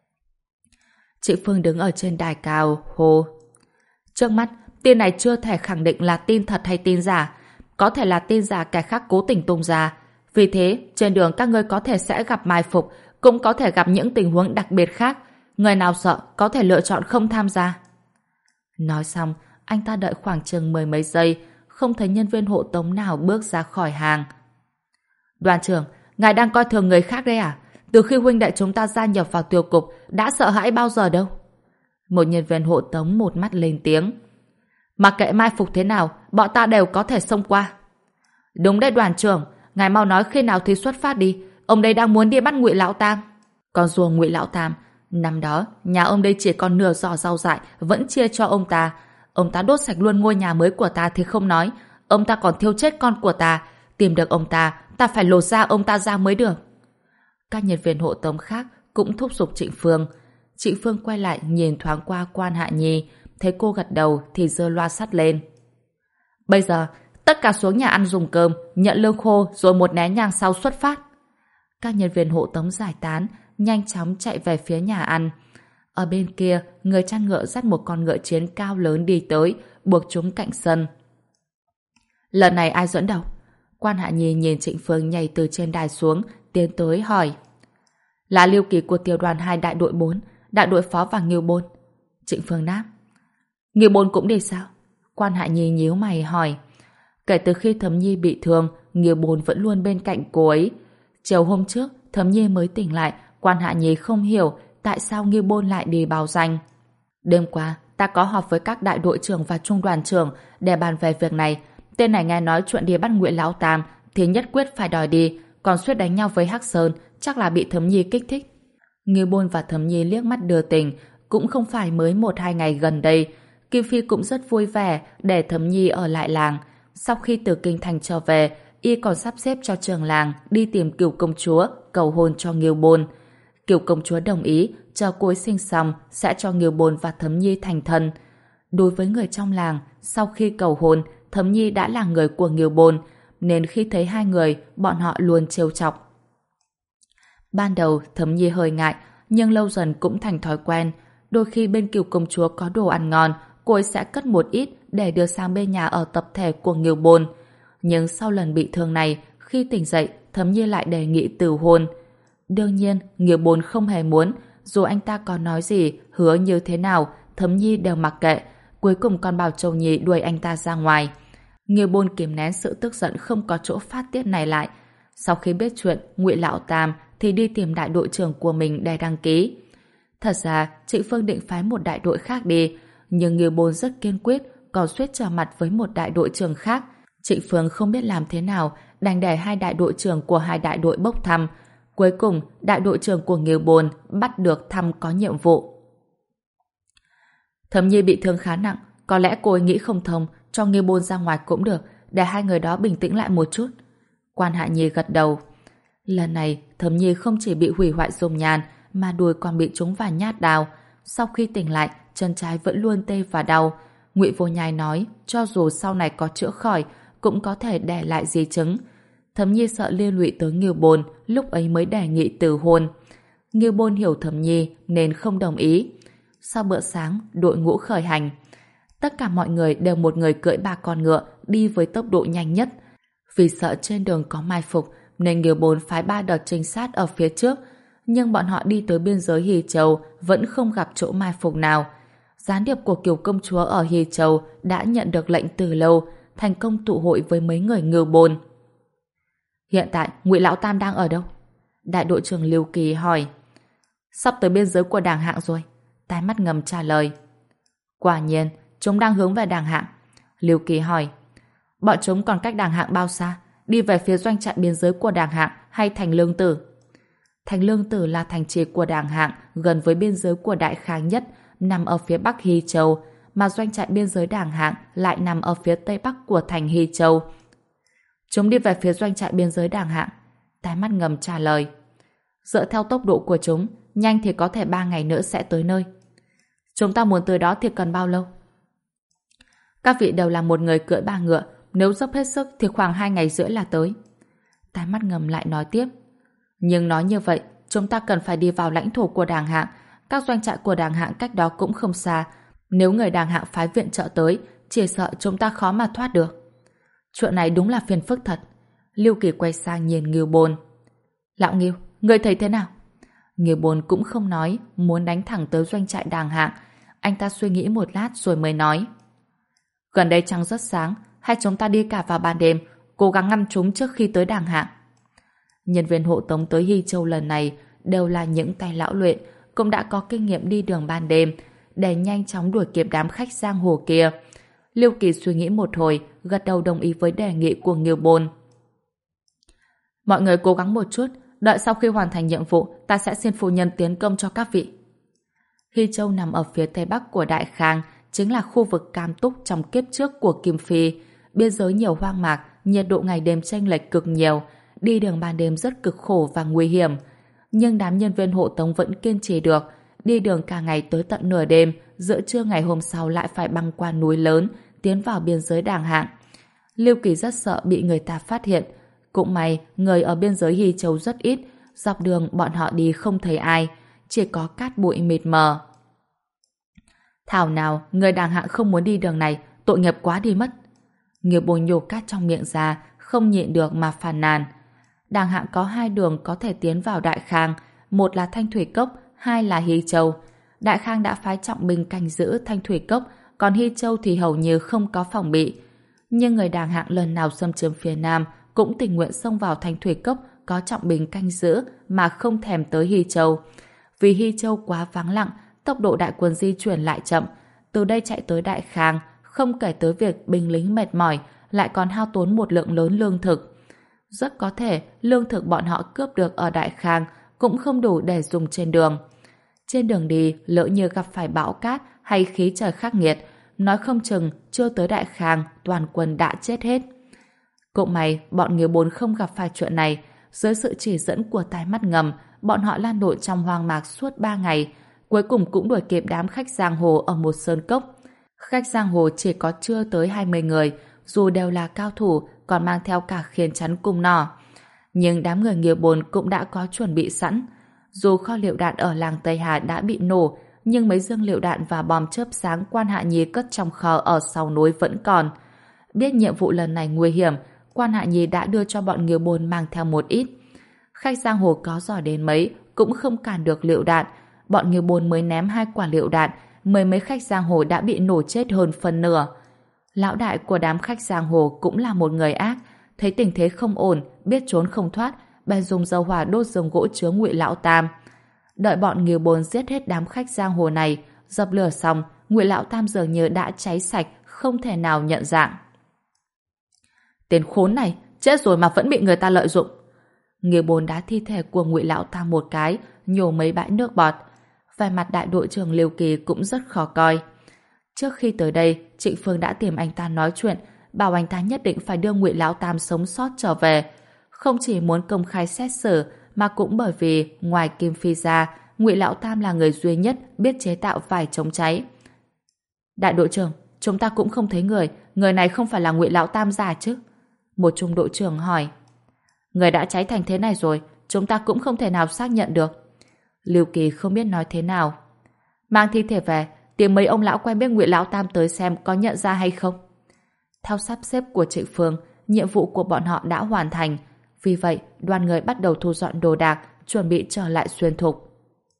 Trịnh Phương đứng ở trên đài cao, hô. Trước mắt, tin này chưa thể khẳng định là tin thật hay tin giả. Có thể là tin giả kẻ khác cố tình tung ra. Vì thế, trên đường các ngươi có thể sẽ gặp mai phục, cũng có thể gặp những tình huống đặc biệt khác. Người nào sợ có thể lựa chọn không tham gia. Nói xong, anh ta đợi khoảng chừng mười mấy giây, không thấy nhân viên hộ tống nào bước ra khỏi hàng. Đoàn trưởng, ngài đang coi thường người khác đấy à? Từ khi huynh đệ chúng ta gia nhập vào tiêu cục, đã sợ hãi bao giờ đâu? Một nhân viên hộ tống một mắt lên tiếng. Mặc kệ mai phục thế nào, bọn ta đều có thể xông qua. Đúng đấy đoàn trưởng, ngài mau nói khi nào thì xuất phát đi. Ông đây đang muốn đi bắt Ngụy Lão Tam. Còn dù Ngụy Lão Tam, năm đó nhà ông đây chỉ còn nửa giỏ rau dại vẫn chia cho ông ta. Ông ta đốt sạch luôn ngôi nhà mới của ta thì không nói, ông ta còn thiêu chết con của ta. Tìm được ông ta, ta phải lột da ông ta ra mới được. Các nhân viên hộ tống khác cũng thúc giục Trịnh Phương. Trịnh Phương quay lại nhìn thoáng qua Quan Hạ Nhi, thấy cô gật đầu thì giơ loa sắt lên. Bây giờ, tất cả xuống nhà ăn dùng cơm, nhận lương khô rồi một nén nhang sau xuất phát. Các nhân viên hộ tống giải tán, nhanh chóng chạy về phía nhà ăn. Ở bên kia, người chăn ngựa dắt một con ngựa chiến cao lớn đi tới, buộc chúng cạnh sân. Lần này ai dẫn đầu? Quan Hạ Nhi nhìn Trịnh Phương nhảy từ trên đài xuống, tiến tới hỏi. Là Lưu Kỳ của tiểu đoàn hai đại đội bốn, đại đội phó và Nghiêu Bôn. Trịnh Phương đáp. Nghiêu Bôn cũng đi sao? Quan Hạ Nhi nhíu mày hỏi. Kể từ khi Thẩm Nhi bị thương, Nghiêu Bôn vẫn luôn bên cạnh cô ấy. Chiều hôm trước, Thẩm Nhi mới tỉnh lại, Quan Hạ Nhi không hiểu tại sao Nghiêu Bôn lại đi báo danh. Đêm qua, ta có họp với các đại đội trưởng và trung đoàn trưởng để bàn về việc này. Tên này nghe nói chuyện đi bắt Ngụy Lão Tam thì nhất quyết phải đòi đi, còn suýt đánh nhau với Hắc Sơn, chắc là bị Thẩm Nhi kích thích. Nghiêu Bôn và Thẩm Nhi liếc mắt đưa tình, cũng không phải mới một hai ngày gần đây. Kim Phi cũng rất vui vẻ để Thẩm Nhi ở lại làng. Sau khi từ kinh thành trở về, y còn sắp xếp cho trường làng đi tìm Cửu công chúa cầu hôn cho Nghiêu Bôn. Cửu công chúa đồng ý, chờ cô ấy sinh xong sẽ cho Nghiêu Bôn và Thẩm Nhi thành thân. Đối với người trong làng, sau khi cầu hôn, Thẩm Nhi đã là người của Nghiêu Bôn, nên khi thấy hai người, bọn họ luôn trêu chọc. Ban đầu Thẩm Nhi hơi ngại, nhưng lâu dần cũng thành thói quen. Đôi khi bên Cửu công chúa có đồ ăn ngon, cô ấy sẽ cất một ít để đưa sang bên nhà ở tập thể của Nghiêu Bôn. Nhưng sau lần bị thương này, khi tỉnh dậy, Thẩm Nhi lại đề nghị từ hôn. Đương nhiên, Nghiêu Bôn không hề muốn, dù anh ta có nói gì, hứa như thế nào, Thẩm Nhi đều mặc kệ. Cuối cùng còn bảo Châu Nhi đuổi anh ta ra ngoài. Nghiêu Bôn kiềm nén sự tức giận không có chỗ phát tiết này lại. Sau khi biết chuyện Ngụy Lão Tam thì đi tìm đại đội trưởng của mình để đăng ký. Thật ra, Trịnh Phương định phái một đại đội khác đi, nhưng Nghiêu Bôn rất kiên quyết, còn suýt trở mặt với một đại đội trưởng khác. Trịnh Phương không biết làm thế nào, đành để hai đại đội trưởng của hai đại đội bốc thăm. Cuối cùng, đại đội trưởng của Nghiêu Bôn bắt được thăm có nhiệm vụ. Thẩm Nhi bị thương khá nặng, có lẽ cô ấy nghĩ không thông, cho Nghiêu Bôn ra ngoài cũng được, để hai người đó bình tĩnh lại một chút. Quan Hạ Nhi gật đầu. Lần này, Thẩm Nhi không chỉ bị hủy hoại dung nhan, mà đùi còn bị trúng vài nhát đao. Sau khi tỉnh lại, chân trái vẫn luôn tê và đau. Ngụy Vô Nhai nói, cho dù sau này có chữa khỏi, cũng có thể để lại di chứng. Thẩm Nhi sợ liên lụy tới Nghiêu Bôn, lúc ấy mới đề nghị từ hôn. Nghiêu Bôn hiểu Thẩm Nhi nên không đồng ý. Sau bữa sáng, đội ngũ khởi hành. Tất cả mọi người đều một người cưỡi ba con ngựa đi với tốc độ nhanh nhất. Vì sợ trên đường có mai phục nên Nghiêu Bôn phái ba đợt trinh sát ở phía trước, nhưng bọn họ đi tới biên giới Hy Châu vẫn không gặp chỗ mai phục nào. Gián điệp của Kiều công chúa ở Hy Châu đã nhận được lệnh từ lâu, thành công tụ hội với mấy người Nghiêu Bôn. Hiện tại Ngụy Lão Tam đang ở đâu? Đại đội trưởng Lưu Kỳ hỏi. Sắp tới biên giới của Đàng Hạng rồi. Tai Mắt Ngầm trả lời. Quả nhiên, chúng đang hướng về Đàng Hạng. Lưu Kỳ hỏi. Bọn chúng còn cách Đàng Hạng bao xa? Đi về phía doanh trại biên giới của Đàng Hạng hay thành Lương Tử? Thành Lương Tử là thành trì của Đàng Hạng, gần với biên giới của Đại Khang nhất, nằm ở phía bắc Hy Châu, mà doanh trại biên giới Đàng Hạng lại nằm ở phía tây bắc của thành Hy Châu. Chúng đi về phía doanh trại biên giới Đàng Hạng. Tai Mắt Ngầm trả lời. Dựa theo tốc độ của chúng, nhanh thì có thể ba ngày nữa sẽ tới nơi. Chúng ta muốn tới đó thì cần bao lâu? Các vị đều là một người cưỡi ba ngựa, nếu dốc hết sức thì khoảng hai ngày rưỡi là tới. Tai Mắt Ngầm lại nói tiếp. Nhưng nói như vậy, chúng ta cần phải đi vào lãnh thổ của Đàng Hạng. Các doanh trại của Đàng Hạng cách đó cũng không xa. Nếu người Đàng Hạng phái viện trợ tới, chỉ sợ chúng ta khó mà thoát được. Chuyện này đúng là phiền phức thật. Lưu Kỳ quay sang nhìn Nghiêu Bôn. Lão Nghiêu, người thấy thế nào? Người bồn cũng không nói, muốn đánh thẳng tới doanh trại Đàng Hạng. Anh ta suy nghĩ một lát rồi mới nói. Gần đây trăng rất sáng, hay chúng ta đi cả vào ban đêm, cố gắng ngăn chúng trước khi tới Đàng Hạng. Nhân viên hộ tống tới Hy Châu lần này đều là những tay lão luyện, cũng đã có kinh nghiệm đi đường ban đêm, để nhanh chóng đuổi kịp đám khách giang hồ kia. Lưu Kỳ suy nghĩ một hồi, gật đầu đồng ý với đề nghị của Nghiêu Bôn. Mọi người cố gắng một chút, đợi sau khi hoàn thành nhiệm vụ, ta sẽ xin phu nhân tiến công cho các vị. Hy Châu nằm ở phía tây bắc của Đại Khang, chính là khu vực cam túc trong kiếp trước của Kim Phi. Biên giới nhiều hoang mạc, nhiệt độ ngày đêm chênh lệch cực nhiều, đi đường ban đêm rất cực khổ và nguy hiểm. Nhưng đám nhân viên hộ tống vẫn kiên trì được, đi đường cả ngày tới tận nửa đêm, giữa trưa ngày hôm sau lại phải băng qua núi lớn, tiến vào biên giới Đàng Hạng. Lưu Kỳ rất sợ bị người ta phát hiện. Cũng may, người ở biên giới Hy Châu rất ít, dọc đường bọn họ đi không thấy ai, chỉ có cát bụi mịt mờ. Thảo nào, người Đàng Hạng không muốn đi đường này, tội nghiệp quá đi mất. Nghiêu Bôn nhổ cát trong miệng ra, không nhịn được mà phàn nàn. Đàng Hạng có hai đường có thể tiến vào Đại Khang, một là Thanh Thủy Cốc, hai là Hy Châu. Đại Khang đã phái trọng binh canh giữ Thanh Thủy Cốc, còn Hy Châu thì hầu như không có phòng bị. Nhưng người Đàng Hạng lần nào xâm chiếm phía Nam cũng tình nguyện xông vào Thanh Thủy Cốc có trọng binh canh giữ mà không thèm tới Hy Châu. Vì Hy Châu quá vắng lặng, tốc độ đại quân di chuyển lại chậm. Từ đây chạy tới Đại Khang, không kể tới việc binh lính mệt mỏi, lại còn hao tốn một lượng lớn lương thực. Rất có thể lương thực bọn họ cướp được ở Đại Khang cũng không đủ để dùng trên đường. Trên đường đi, lỡ như gặp phải bão cát hay khí trời khắc nghiệt, nói không chừng chưa tới Đại Khang toàn quân đã chết hết. Cũng may bọn Nghiêu Bôn không gặp phải chuyện này. Dưới sự chỉ dẫn của tai mắt ngầm, bọn họ lan lộn trong hoang mạc suốt ba ngày, cuối cùng cũng đuổi kịp đám khách giang hồ ở một sơn cốc. Khách giang hồ chỉ có chưa tới hai mươi người, dù đều là cao thủ, còn mang theo cả khiên chắn cung nỏ. Nhưng đám người Nghiêu Bôn cũng đã có chuẩn bị sẵn. Dù kho lựu đạn ở làng Tây Hà đã bị nổ, nhưng mấy dương lựu đạn và bom chớp sáng Quan Hạ Nhi cất trong kho ở sau núi vẫn còn. Biết nhiệm vụ lần này nguy hiểm, Quan Hạ Nhi đã đưa cho bọn Nghiêu Bôn mang theo một ít. Khách giang hồ có giỏi đến mấy cũng không cản được lựu đạn. Bọn Nghiêu Bôn mới ném hai quả lựu đạn, mười mấy khách giang hồ đã bị nổ chết hơn phần nửa. Lão đại của đám khách giang hồ cũng là một người ác, thấy tình thế không ổn, biết trốn không thoát, bèn dùng dầu hỏa đốt giường gỗ chứa Ngụy Lão Tam. Đợi bọn Nghiêu Bôn giết hết đám khách giang hồ này, dập lửa xong, Ngụy Lão Tam dường như đã cháy sạch, không thể nào nhận dạng. Tên khốn này, chết rồi mà vẫn bị người ta lợi dụng. Nghiêu Bôn đá thi thể của Ngụy Lão Tam một cái, nhổ mấy bãi nước bọt. Vẻ mặt đại đội trưởng Lưu Kỳ cũng rất khó coi. Trước khi tới đây, Trịnh Phương đã tìm anh ta nói chuyện, bảo anh ta nhất định phải đưa Ngụy Lão Tam sống sót trở về. Không chỉ muốn công khai xét xử, mà cũng bởi vì ngoài Kim Phi ra, Ngụy Lão Tam là người duy nhất biết chế tạo vải chống cháy. Đại đội trưởng, chúng ta cũng không thấy người, người này không phải là Ngụy Lão Tam già chứ? Một trung đội trưởng hỏi. Người đã cháy thành thế này rồi, chúng ta cũng không thể nào xác nhận được. Lưu Kỳ không biết nói thế nào. Mang thi thể về, tìm mấy ông lão quen biết Ngụy Lão Tam tới xem có nhận ra hay không. Theo sắp xếp của Trịnh Phương, nhiệm vụ của bọn họ đã hoàn thành. Vì vậy, đoàn người bắt đầu thu dọn đồ đạc, chuẩn bị trở lại Xuyên Thục.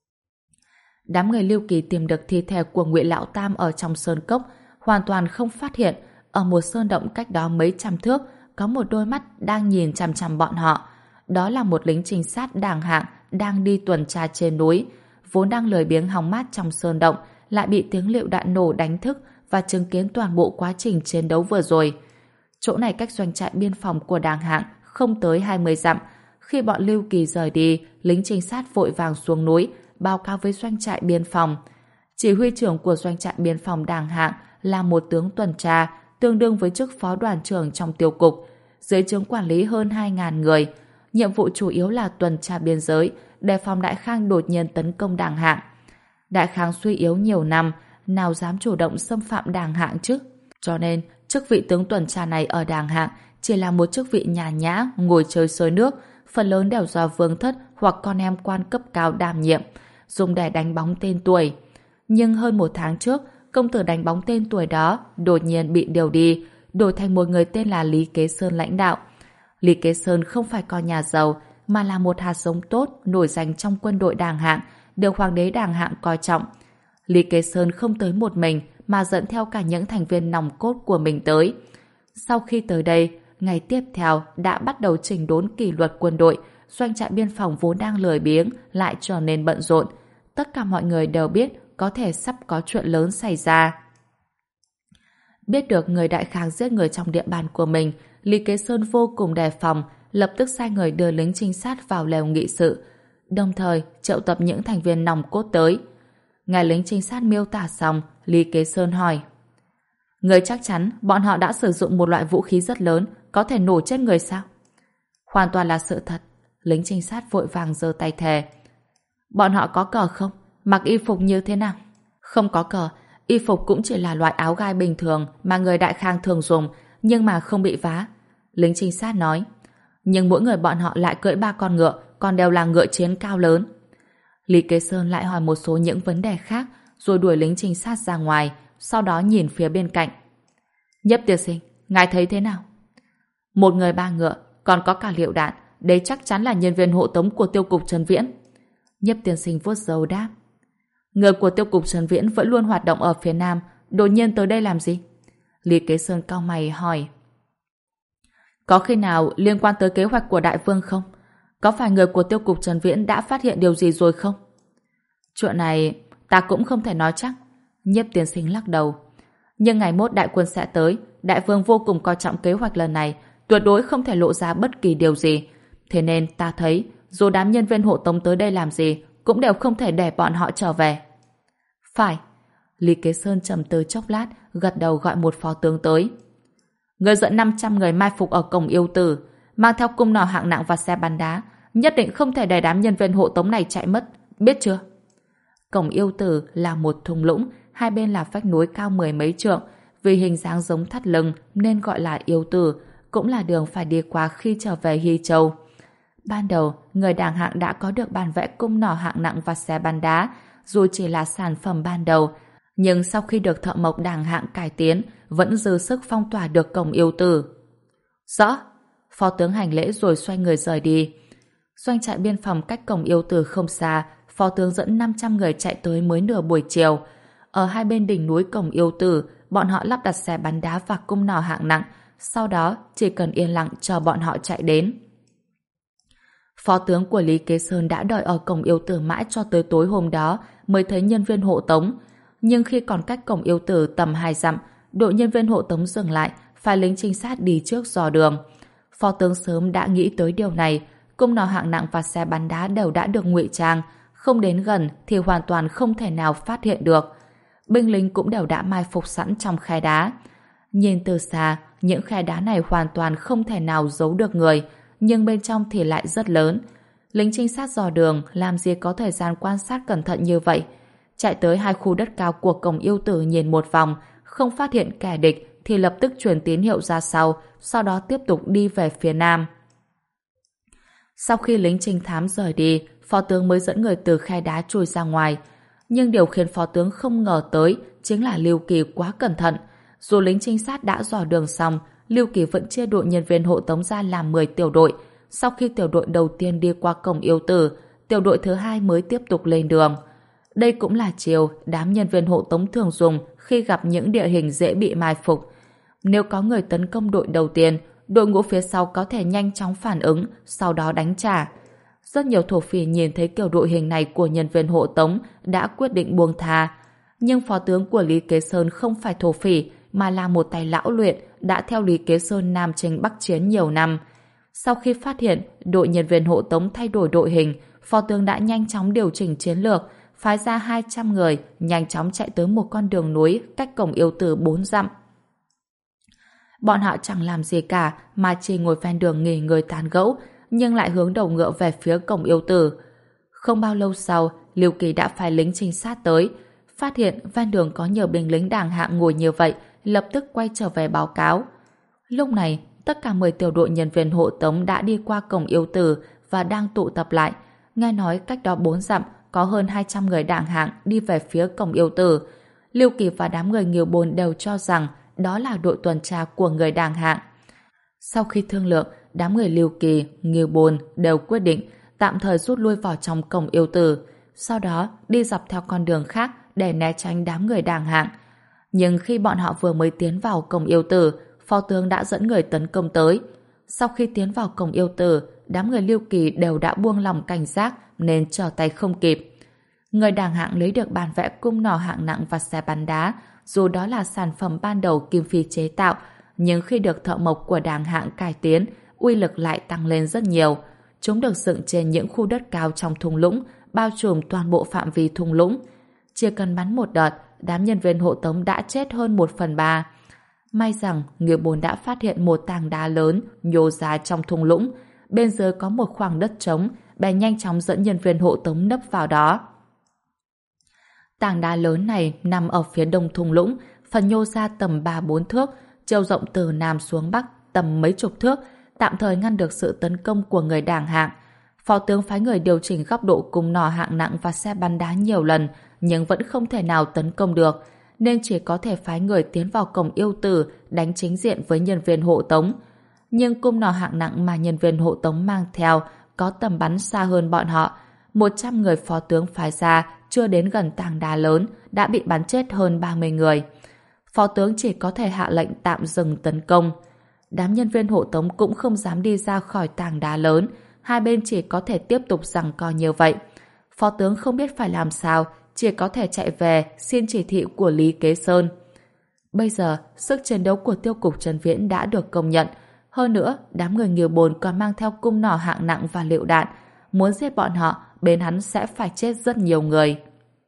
Đám người Lưu Kỳ tìm được thi thể của Ngụy Lão Tam ở trong sơn cốc, hoàn toàn không phát hiện. Ở một sơn động cách đó mấy trăm thước, có một đôi mắt đang nhìn chằm chằm bọn họ. Đó là một lính trinh sát Đàng Hạng đang đi tuần tra trên núi, vốn đang lười biếng hóng mát trong sơn động, lại bị tiếng lựu đạn nổ đánh thức và chứng kiến toàn bộ quá trình chiến đấu vừa rồi. Chỗ này cách doanh trại biên phòng của Đàng Hạng không tới hai mươi dặm. Khi bọn Lưu Kỳ rời đi, lính trinh sát vội vàng xuống núi, báo cáo với doanh trại biên phòng. Chỉ huy trưởng của doanh trại biên phòng Đàng Hạng là một tướng tuần tra, tương đương với chức phó đoàn trưởng trong tiêu cục, dưới trướng quản lý hơn hai nghìn người. Nhiệm vụ chủ yếu là tuần tra biên giới, đề phòng Đại Khang đột nhiên tấn công Đàng Hạng. Đại Khang suy yếu nhiều năm, nào dám chủ động xâm phạm Đàng Hạng chứ? Cho nên, chức vị tướng tuần tra này ở Đàng Hạng chỉ là một chức vị nhàn nhã, ngồi chơi xới nước, phần lớn đều do vương thất hoặc con em quan cấp cao đảm nhiệm, dùng để đánh bóng tên tuổi. Nhưng hơn một tháng trước, công tử đánh bóng tên tuổi đó đột nhiên bị điều đi, đổi thành một người tên là Lý Kế Sơn lãnh đạo. Lý Kế Sơn không phải con nhà giàu, mà là một hạt giống tốt nổi danh trong quân đội Đàng Hạng, được Hoàng đế Đàng Hạng coi trọng. Lý Kế Sơn không tới một mình mà dẫn theo cả những thành viên nòng cốt của mình tới. Sau khi tới đây, ngày tiếp theo đã bắt đầu chỉnh đốn kỷ luật quân đội, doanh trại biên phòng vốn đang lười biếng lại trở nên bận rộn. Tất cả mọi người đều biết có thể sắp có chuyện lớn xảy ra. Biết được người Đại Khang giết người trong địa bàn của mình, Lý Kế Sơn vô cùng đề phòng, lập tức sai người đưa lính trinh sát vào lều nghị sự, đồng thời triệu tập những thành viên nòng cốt tới. Nghe lính trinh sát miêu tả xong, Lý Kế Sơn hỏi: người chắc chắn bọn họ đã sử dụng một loại vũ khí rất lớn, có thể nổ chết người sao? Hoàn toàn là sự thật. Lính trinh sát vội vàng giơ tay thề. Bọn họ có cờ không? Mặc y phục như thế nào? Không có cờ, y phục cũng chỉ là loại áo gai bình thường mà người Đại Khang thường dùng, nhưng mà không bị vá. Lính trinh sát nói. Nhưng mỗi người bọn họ lại cưỡi ba con ngựa, còn đều là ngựa chiến cao lớn. Lý Kế Sơn lại hỏi một số những vấn đề khác, rồi đuổi lính trinh sát ra ngoài, sau đó nhìn phía bên cạnh. Nhiếp tiên sinh, ngài thấy thế nào? Một người ba ngựa, còn có cả liệu đạn, đấy chắc chắn là nhân viên hộ tống của tiêu cục Trần Viễn. Nhiếp tiên sinh vuốt râu đáp. Người của tiêu cục Trần Viễn vẫn luôn hoạt động ở phía Nam, đột nhiên tới đây làm gì? Lý Kế Sơn cau mày hỏi. Có khi nào liên quan tới kế hoạch của đại vương không? Có phải người của tiêu cục Trần Viễn đã phát hiện điều gì rồi không? Chuyện này ta cũng không thể nói chắc. Nhiếp tiên sinh lắc đầu. Nhưng ngày mốt đại quân sẽ tới, đại vương vô cùng coi trọng kế hoạch lần này, tuyệt đối không thể lộ ra bất kỳ điều gì. Thế nên ta thấy, dù đám nhân viên hộ tống tới đây làm gì, cũng đều không thể để bọn họ trở về. Phải. Lý Kế Sơn trầm tư chốc lát, gật đầu gọi một phó tướng tới. Người dẫn năm trăm người mai phục ở cổng yêu tử, mang theo cung nỏ hạng nặng và xe bắn đá, nhất định không thể để đám nhân viên hộ tống này chạy mất, biết chưa? Cổng yêu tử là một thung lũng, hai bên là vách núi cao mười mấy trượng, vì hình dáng giống thắt lưng nên gọi là yêu tử, cũng là đường phải đi qua khi trở về Hy Châu. Ban đầu, người Đàng Hạng đã có được bản vẽ cung nỏ hạng nặng và xe bắn đá, dù chỉ là sản phẩm ban đầu, nhưng sau khi được thợ mộc Đàng Hạng cải tiến, vẫn dư sức phong tỏa được cổng yêu tử. Rõ. Phó tướng hành lễ rồi xoay người rời đi. Doanh trại biên phòng cách cổng yêu tử không xa, phó tướng dẫn năm trăm người chạy tới mới nửa buổi chiều. Ở hai bên đỉnh núi cổng yêu tử, bọn họ lắp đặt xe bắn đá và cung nỏ hạng nặng, sau đó chỉ cần yên lặng chờ bọn họ chạy đến. Phó tướng của Lý Kế Sơn đã đợi ở cổng yêu tử mãi cho tới tối hôm đó mới thấy nhân viên hộ tống. Nhưng khi còn cách cổng yêu tử tầm hai dặm, đội nhân viên hộ tống dừng lại, phải lính trinh sát đi trước dò đường. Phó tướng sớm đã nghĩ tới điều này, cung nỏ hạng nặng và xe bắn đá đều đã được ngụy trang, không đến gần thì hoàn toàn không thể nào phát hiện được. Binh lính cũng đều đã mai phục sẵn trong khe đá. Nhìn từ xa, những khe đá này hoàn toàn không thể nào giấu được người, nhưng bên trong thì lại rất lớn. Lính trinh sát dò đường làm gì có thời gian quan sát cẩn thận như vậy. Chạy tới hai khu đất cao của cổng yêu tử nhìn một vòng, không phát hiện kẻ địch thì lập tức truyền tín hiệu ra sau, sau đó tiếp tục đi về phía nam. Sau khi lính trinh thám rời đi, phó tướng mới dẫn người từ khe đá chui ra ngoài. Nhưng điều khiến phó tướng không ngờ tới chính là Lưu Kỳ quá cẩn thận. Dù lính trinh sát đã dò đường xong, Lưu Kỳ vẫn chia đội nhân viên hộ tống ra làm mười tiểu đội. Sau khi tiểu đội đầu tiên đi qua cổng yêu tử, tiểu đội thứ hai mới tiếp tục lên đường. Đây cũng là chiều đám nhân viên hộ tống thường dùng khi gặp những địa hình dễ bị mai phục. Nếu có người tấn công đội đầu tiên, đội ngũ phía sau có thể nhanh chóng phản ứng, sau đó đánh trả. Rất nhiều thổ phỉ nhìn thấy kiểu đội hình này của nhân viên hộ tống đã quyết định buông tha. Nhưng phó tướng của Lý Kế Sơn không phải thổ phỉ, mà là một tay lão luyện đã theo Lý Kế Sơn Nam chinh Bắc chiến nhiều năm. Sau khi phát hiện đội nhân viên hộ tống thay đổi đội hình, phó tướng đã nhanh chóng điều chỉnh chiến lược, phái ra hai trăm người nhanh chóng chạy tới một con đường núi cách cổng yêu tử bốn dặm. Bọn họ chẳng làm gì cả mà chỉ ngồi ven đường nghỉ ngơi tán gẫu, nhưng lại hướng đầu ngựa về phía cổng yêu tử. Không bao lâu sau, Lưu Kỳ đã phái lính trinh sát tới, phát hiện ven đường có nhiều binh lính Đàng Hạng ngồi như vậy, lập tức quay trở về báo cáo. Lúc này, tất cả mười tiểu đội nhân viên hộ tống đã đi qua cổng yêu tử và đang tụ tập lại. Nghe nói cách đó bốn dặm có hơn hai trăm người Đàng Hạng đi về phía cổng yêu tử. Lưu Kỳ và đám người Nghiêu Bôn đều cho rằng đó là đội tuần tra của người Đàng Hạng. Sau khi thương lượng, đám người Lưu Kỳ, Ngưu Bồn đều quyết định tạm thời rút lui vào trong cổng yêu tử, sau đó đi dọc theo con đường khác để né tránh đám người đàng hạng. Nhưng khi bọn họ vừa mới tiến vào cổng yêu tử, phó tướng đã dẫn người tấn công tới. Sau khi tiến vào cổng yêu tử, đám người Lưu Kỳ đều đã buông lòng cảnh giác nên trở tay không kịp. Người đàng hạng lấy được bản vẽ cung nỏ hạng nặng và xe bắn đá, dù đó là sản phẩm ban đầu Kim Phi chế tạo, nhưng khi được thợ mộc của đàng hạng cải tiến, uy lực lại tăng lên rất nhiều. Chúng được dựng trên những khu đất cao trong thung lũng, bao trùm toàn bộ phạm vi thung lũng. Chỉ cần bắn một đợt, đám nhân viên hộ tống đã chết hơn một phần ba. May rằng Ngưu Bồn đã phát hiện một tảng đá lớn nhô ra trong thung lũng. Bên dưới có một khoảng đất trống, bèn nhanh chóng dẫn nhân viên hộ tống nấp vào đó. Tảng đá lớn này nằm ở phía đông thung lũng, phần nhô ra tầm ba bốn thước, chiều rộng từ nam xuống bắc tầm mấy chục thước, tạm thời ngăn được sự tấn công của người đàng hạng. Phó tướng phái người điều chỉnh góc độ cung nỏ hạng nặng và xe bắn đá nhiều lần, nhưng vẫn không thể nào tấn công được, nên chỉ có thể phái người tiến vào cổng yêu tử đánh chính diện với nhân viên hộ tống. Nhưng cung nỏ hạng nặng mà nhân viên hộ tống mang theo có tầm bắn xa hơn bọn họ. Một trăm người phó tướng phái ra chưa đến gần tảng đá lớn đã bị bắn chết hơn ba mươi người. Phó tướng chỉ có thể hạ lệnh tạm dừng tấn công. Đám nhân viên hộ tống cũng không dám đi ra khỏi tảng đá lớn, hai bên chỉ có thể tiếp tục giằng co như vậy. Phó tướng không biết phải làm sao, chỉ có thể chạy về xin chỉ thị của Lý Kế Sơn. Bây giờ, sức chiến đấu của tiêu cục Trần Viễn đã được công nhận. Hơn nữa, đám người Ngưu Bồn còn mang theo cung nỏ hạng nặng và lựu đạn. Muốn giết bọn họ, bên hắn sẽ phải chết rất nhiều người.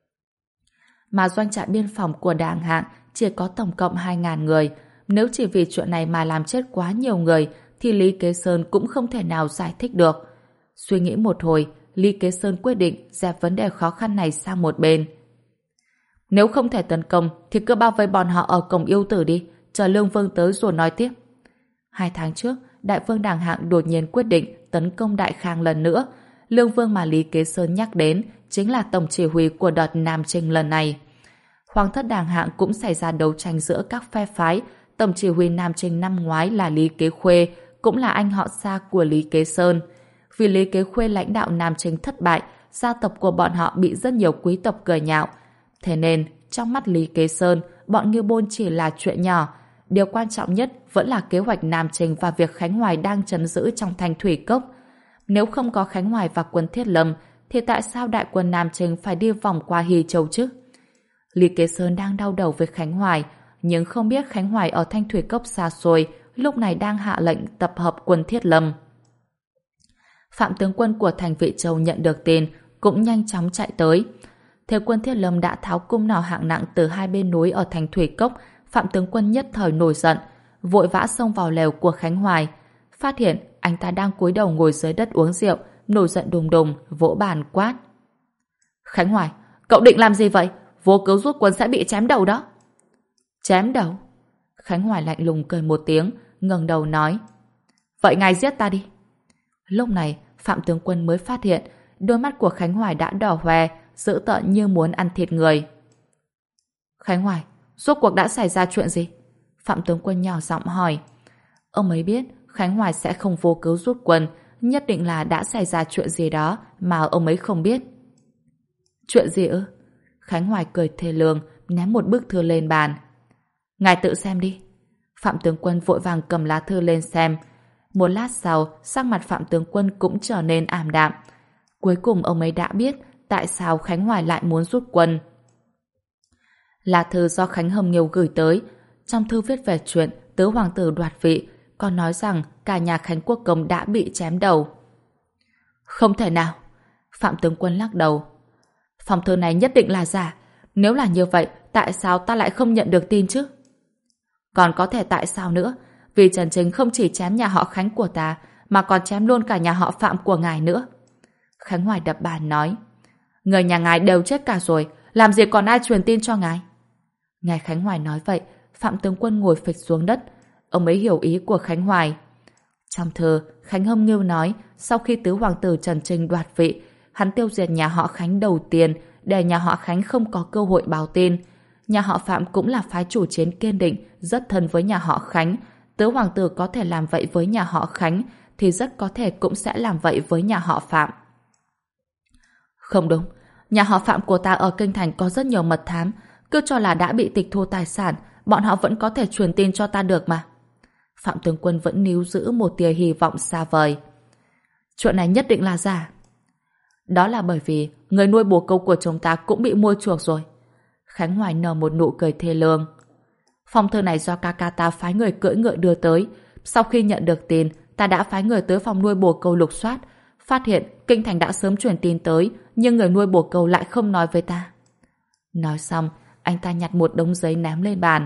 Mà doanh trại biên phòng của đàng hạng chỉ có tổng cộng hai nghìn người. Nếu chỉ vì chuyện này mà làm chết quá nhiều người, thì Lý Kế Sơn cũng không thể nào giải thích được. Suy nghĩ một hồi, Lý Kế Sơn quyết định dẹp vấn đề khó khăn này sang một bên. Nếu không thể tấn công, thì cứ bao vây bọn họ ở cổng yêu tử đi, chờ Lương Vương tới rồi nói tiếp. Hai tháng trước, Đại Vương đàng hạng đột nhiên quyết định tấn công Đại Khang lần nữa. Lương Vương mà Lý Kế Sơn nhắc đến chính là tổng chỉ huy của đợt Nam Chinh lần này. Hoàng thất đàng hạng cũng xảy ra đấu tranh giữa các phe phái. Tổng chỉ huy Nam Chinh năm ngoái là Lý Kế Khuê, cũng là anh họ xa của Lý Kế Sơn. Vì Lý Kế Khuê lãnh đạo Nam Chinh thất bại, gia tộc của bọn họ bị rất nhiều quý tộc cười nhạo. Thế nên, trong mắt Lý Kế Sơn, bọn Ngưu Bôn chỉ là chuyện nhỏ. Điều quan trọng nhất vẫn là kế hoạch Nam Chinh và việc Khánh Hoài đang trấn giữ trong Thanh Thủy Cốc. Nếu không có Khánh Hoài và quân Thiết Lâm, thì tại sao đại quân Nam Chinh phải đi vòng qua Hy Châu chứ? Lý Kế Sơn đang đau đầu với Khánh Hoài, nhưng không biết Khánh Hoài ở Thanh Thủy Cốc xa xôi, lúc này đang hạ lệnh tập hợp quân Thiết Lâm. Phạm tướng quân của thành Vị Châu nhận được tin, cũng nhanh chóng chạy tới. Thế quân Thiết Lâm đã tháo cung nỏ hạng nặng từ hai bên núi ở Thanh Thủy Cốc. Phạm tướng quân nhất thời nổi giận, vội vã xông vào lều của Khánh Hoài. Phát hiện anh ta đang cúi đầu ngồi dưới đất uống rượu, nổi giận đùng đùng, vỗ bàn quát. Khánh Hoài, cậu định làm gì vậy? Vô cớ rút quân sẽ bị chém đầu đó. Chém đầu? Khánh Hoài lạnh lùng cười một tiếng, ngẩng đầu nói. Vậy ngài giết ta đi. Lúc này, Phạm tướng quân mới phát hiện đôi mắt của Khánh Hoài đã đỏ hoe, dữ tợn như muốn ăn thịt người. Khánh Hoài, rốt cuộc đã xảy ra chuyện gì? Phạm tướng quân nhỏ giọng hỏi. Ông ấy biết Khánh Hoài sẽ không vô cớ rút quân, nhất định là đã xảy ra chuyện gì đó mà ông ấy không biết. Chuyện gì ư? Khánh Hoài cười thê lương, ném một bức thư lên bàn. Ngài tự xem đi. Phạm tướng quân vội vàng cầm lá thư lên xem. Một lát sau, sắc mặt Phạm tướng quân cũng trở nên ảm đạm. Cuối cùng ông ấy đã biết tại sao Khánh Hoài lại muốn rút quân. Lá thư do Khánh Hồng Nghiêu gửi tới. Trong thư viết về chuyện tứ hoàng tử đoạt vị, còn nói rằng cả nhà Khánh Quốc Công đã bị chém đầu. Không thể nào. Phạm tướng quân lắc đầu. Phong thư này nhất định là giả. Nếu là như vậy, tại sao ta lại không nhận được tin chứ? Còn có thể tại sao nữa? Vì Trần Chính không chỉ chém nhà họ Khánh của ta, mà còn chém luôn cả nhà họ Phạm của ngài nữa. Khánh Hoài đập bàn nói. Người nhà ngài đều chết cả rồi, làm gì còn ai truyền tin cho ngài? Nghe Khánh Hoài nói vậy, Phạm tướng quân ngồi phịch xuống đất. Ông ấy hiểu ý của Khánh Hoài. Trong thư, Khánh Hâm Ngưu nói sau khi tứ hoàng tử Trần Trinh đoạt vị, hắn tiêu diệt nhà họ Khánh đầu tiên để nhà họ Khánh không có cơ hội báo tin. Nhà họ Phạm cũng là phái chủ chiến kiên định, rất thân với nhà họ Khánh. Tứ hoàng tử có thể làm vậy với nhà họ Khánh thì rất có thể cũng sẽ làm vậy với nhà họ Phạm. Không đúng, nhà họ Phạm của ta ở Kinh Thành có rất nhiều mật thám, cứ cho là đã bị tịch thu tài sản, bọn họ vẫn có thể truyền tin cho ta được mà. Phạm tướng quân vẫn níu giữ một tia hy vọng xa vời. Chuyện này nhất định là giả. Đó là bởi vì người nuôi bồ câu của chúng ta cũng bị mua chuộc rồi. Khánh Hoài nở một nụ cười thê lương. Phong thư này do ca ca ta phái người cưỡi ngựa đưa tới. Sau khi nhận được tin, ta đã phái người tới phòng nuôi bồ câu lục soát, phát hiện Kinh Thành đã sớm truyền tin tới, nhưng người nuôi bồ câu lại không nói với ta. Nói xong, anh ta nhặt một đống giấy ném lên bàn.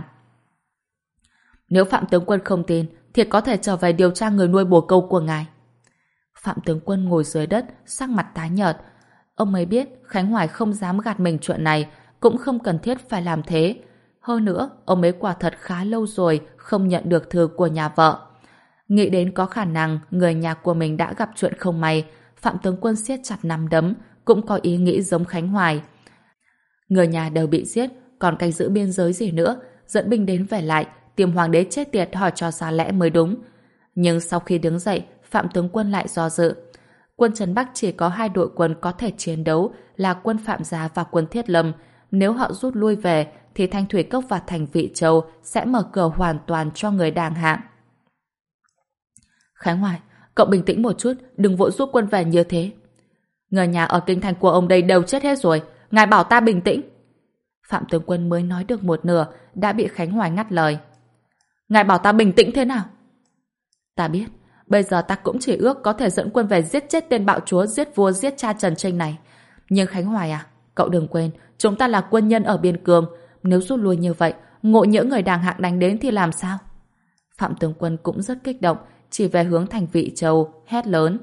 Nếu Phạm tướng quân không tin, thì có thể trở về điều tra người nuôi bồ câu của ngài. Phạm tướng quân ngồi dưới đất, sắc mặt tái nhợt. Ông ấy biết Khánh Hoài không dám gạt mình chuyện này, cũng không cần thiết phải làm thế. Hơn nữa, ông ấy quả thật khá lâu rồi không nhận được thư của nhà vợ. Nghĩ đến có khả năng người nhà của mình đã gặp chuyện không may, Phạm tướng quân siết chặt nắm đấm, cũng có ý nghĩ giống Khánh Hoài. Người nhà đều bị giết, còn canh giữ biên giới gì nữa, dẫn binh đến về lại, tìm hoàng đế chết tiệt hỏi cho ra lẽ mới đúng. Nhưng sau khi đứng dậy, Phạm tướng quân lại do dự. Quân Trấn Bắc chỉ có hai đội quân có thể chiến đấu là quân Phạm Gia và quân Thiết Lâm. Nếu họ rút lui về, thì Thanh Thủy Cốc và thành Vị Châu sẽ mở cửa hoàn toàn cho người Đàng Hạng. Khánh Hoài, cậu bình tĩnh một chút, đừng vội rút quân về như thế. Người nhà ở kinh thành của ông đây đều chết hết rồi, ngài bảo ta bình tĩnh. Phạm tướng quân mới nói được một nửa, đã bị Khánh Hoài ngắt lời. Ngài bảo ta bình tĩnh thế nào? Ta biết, bây giờ ta cũng chỉ ước có thể dẫn quân về giết chết tên bạo chúa, giết vua, giết cha Trần Trinh này. Nhưng Khánh Hoài à, cậu đừng quên, chúng ta là quân nhân ở biên cương. Nếu rút lui như vậy, ngộ nhỡ người Đàng Hạng đánh đến thì làm sao? Phạm tướng quân cũng rất kích động, chỉ về hướng thành Vị Châu, hét lớn.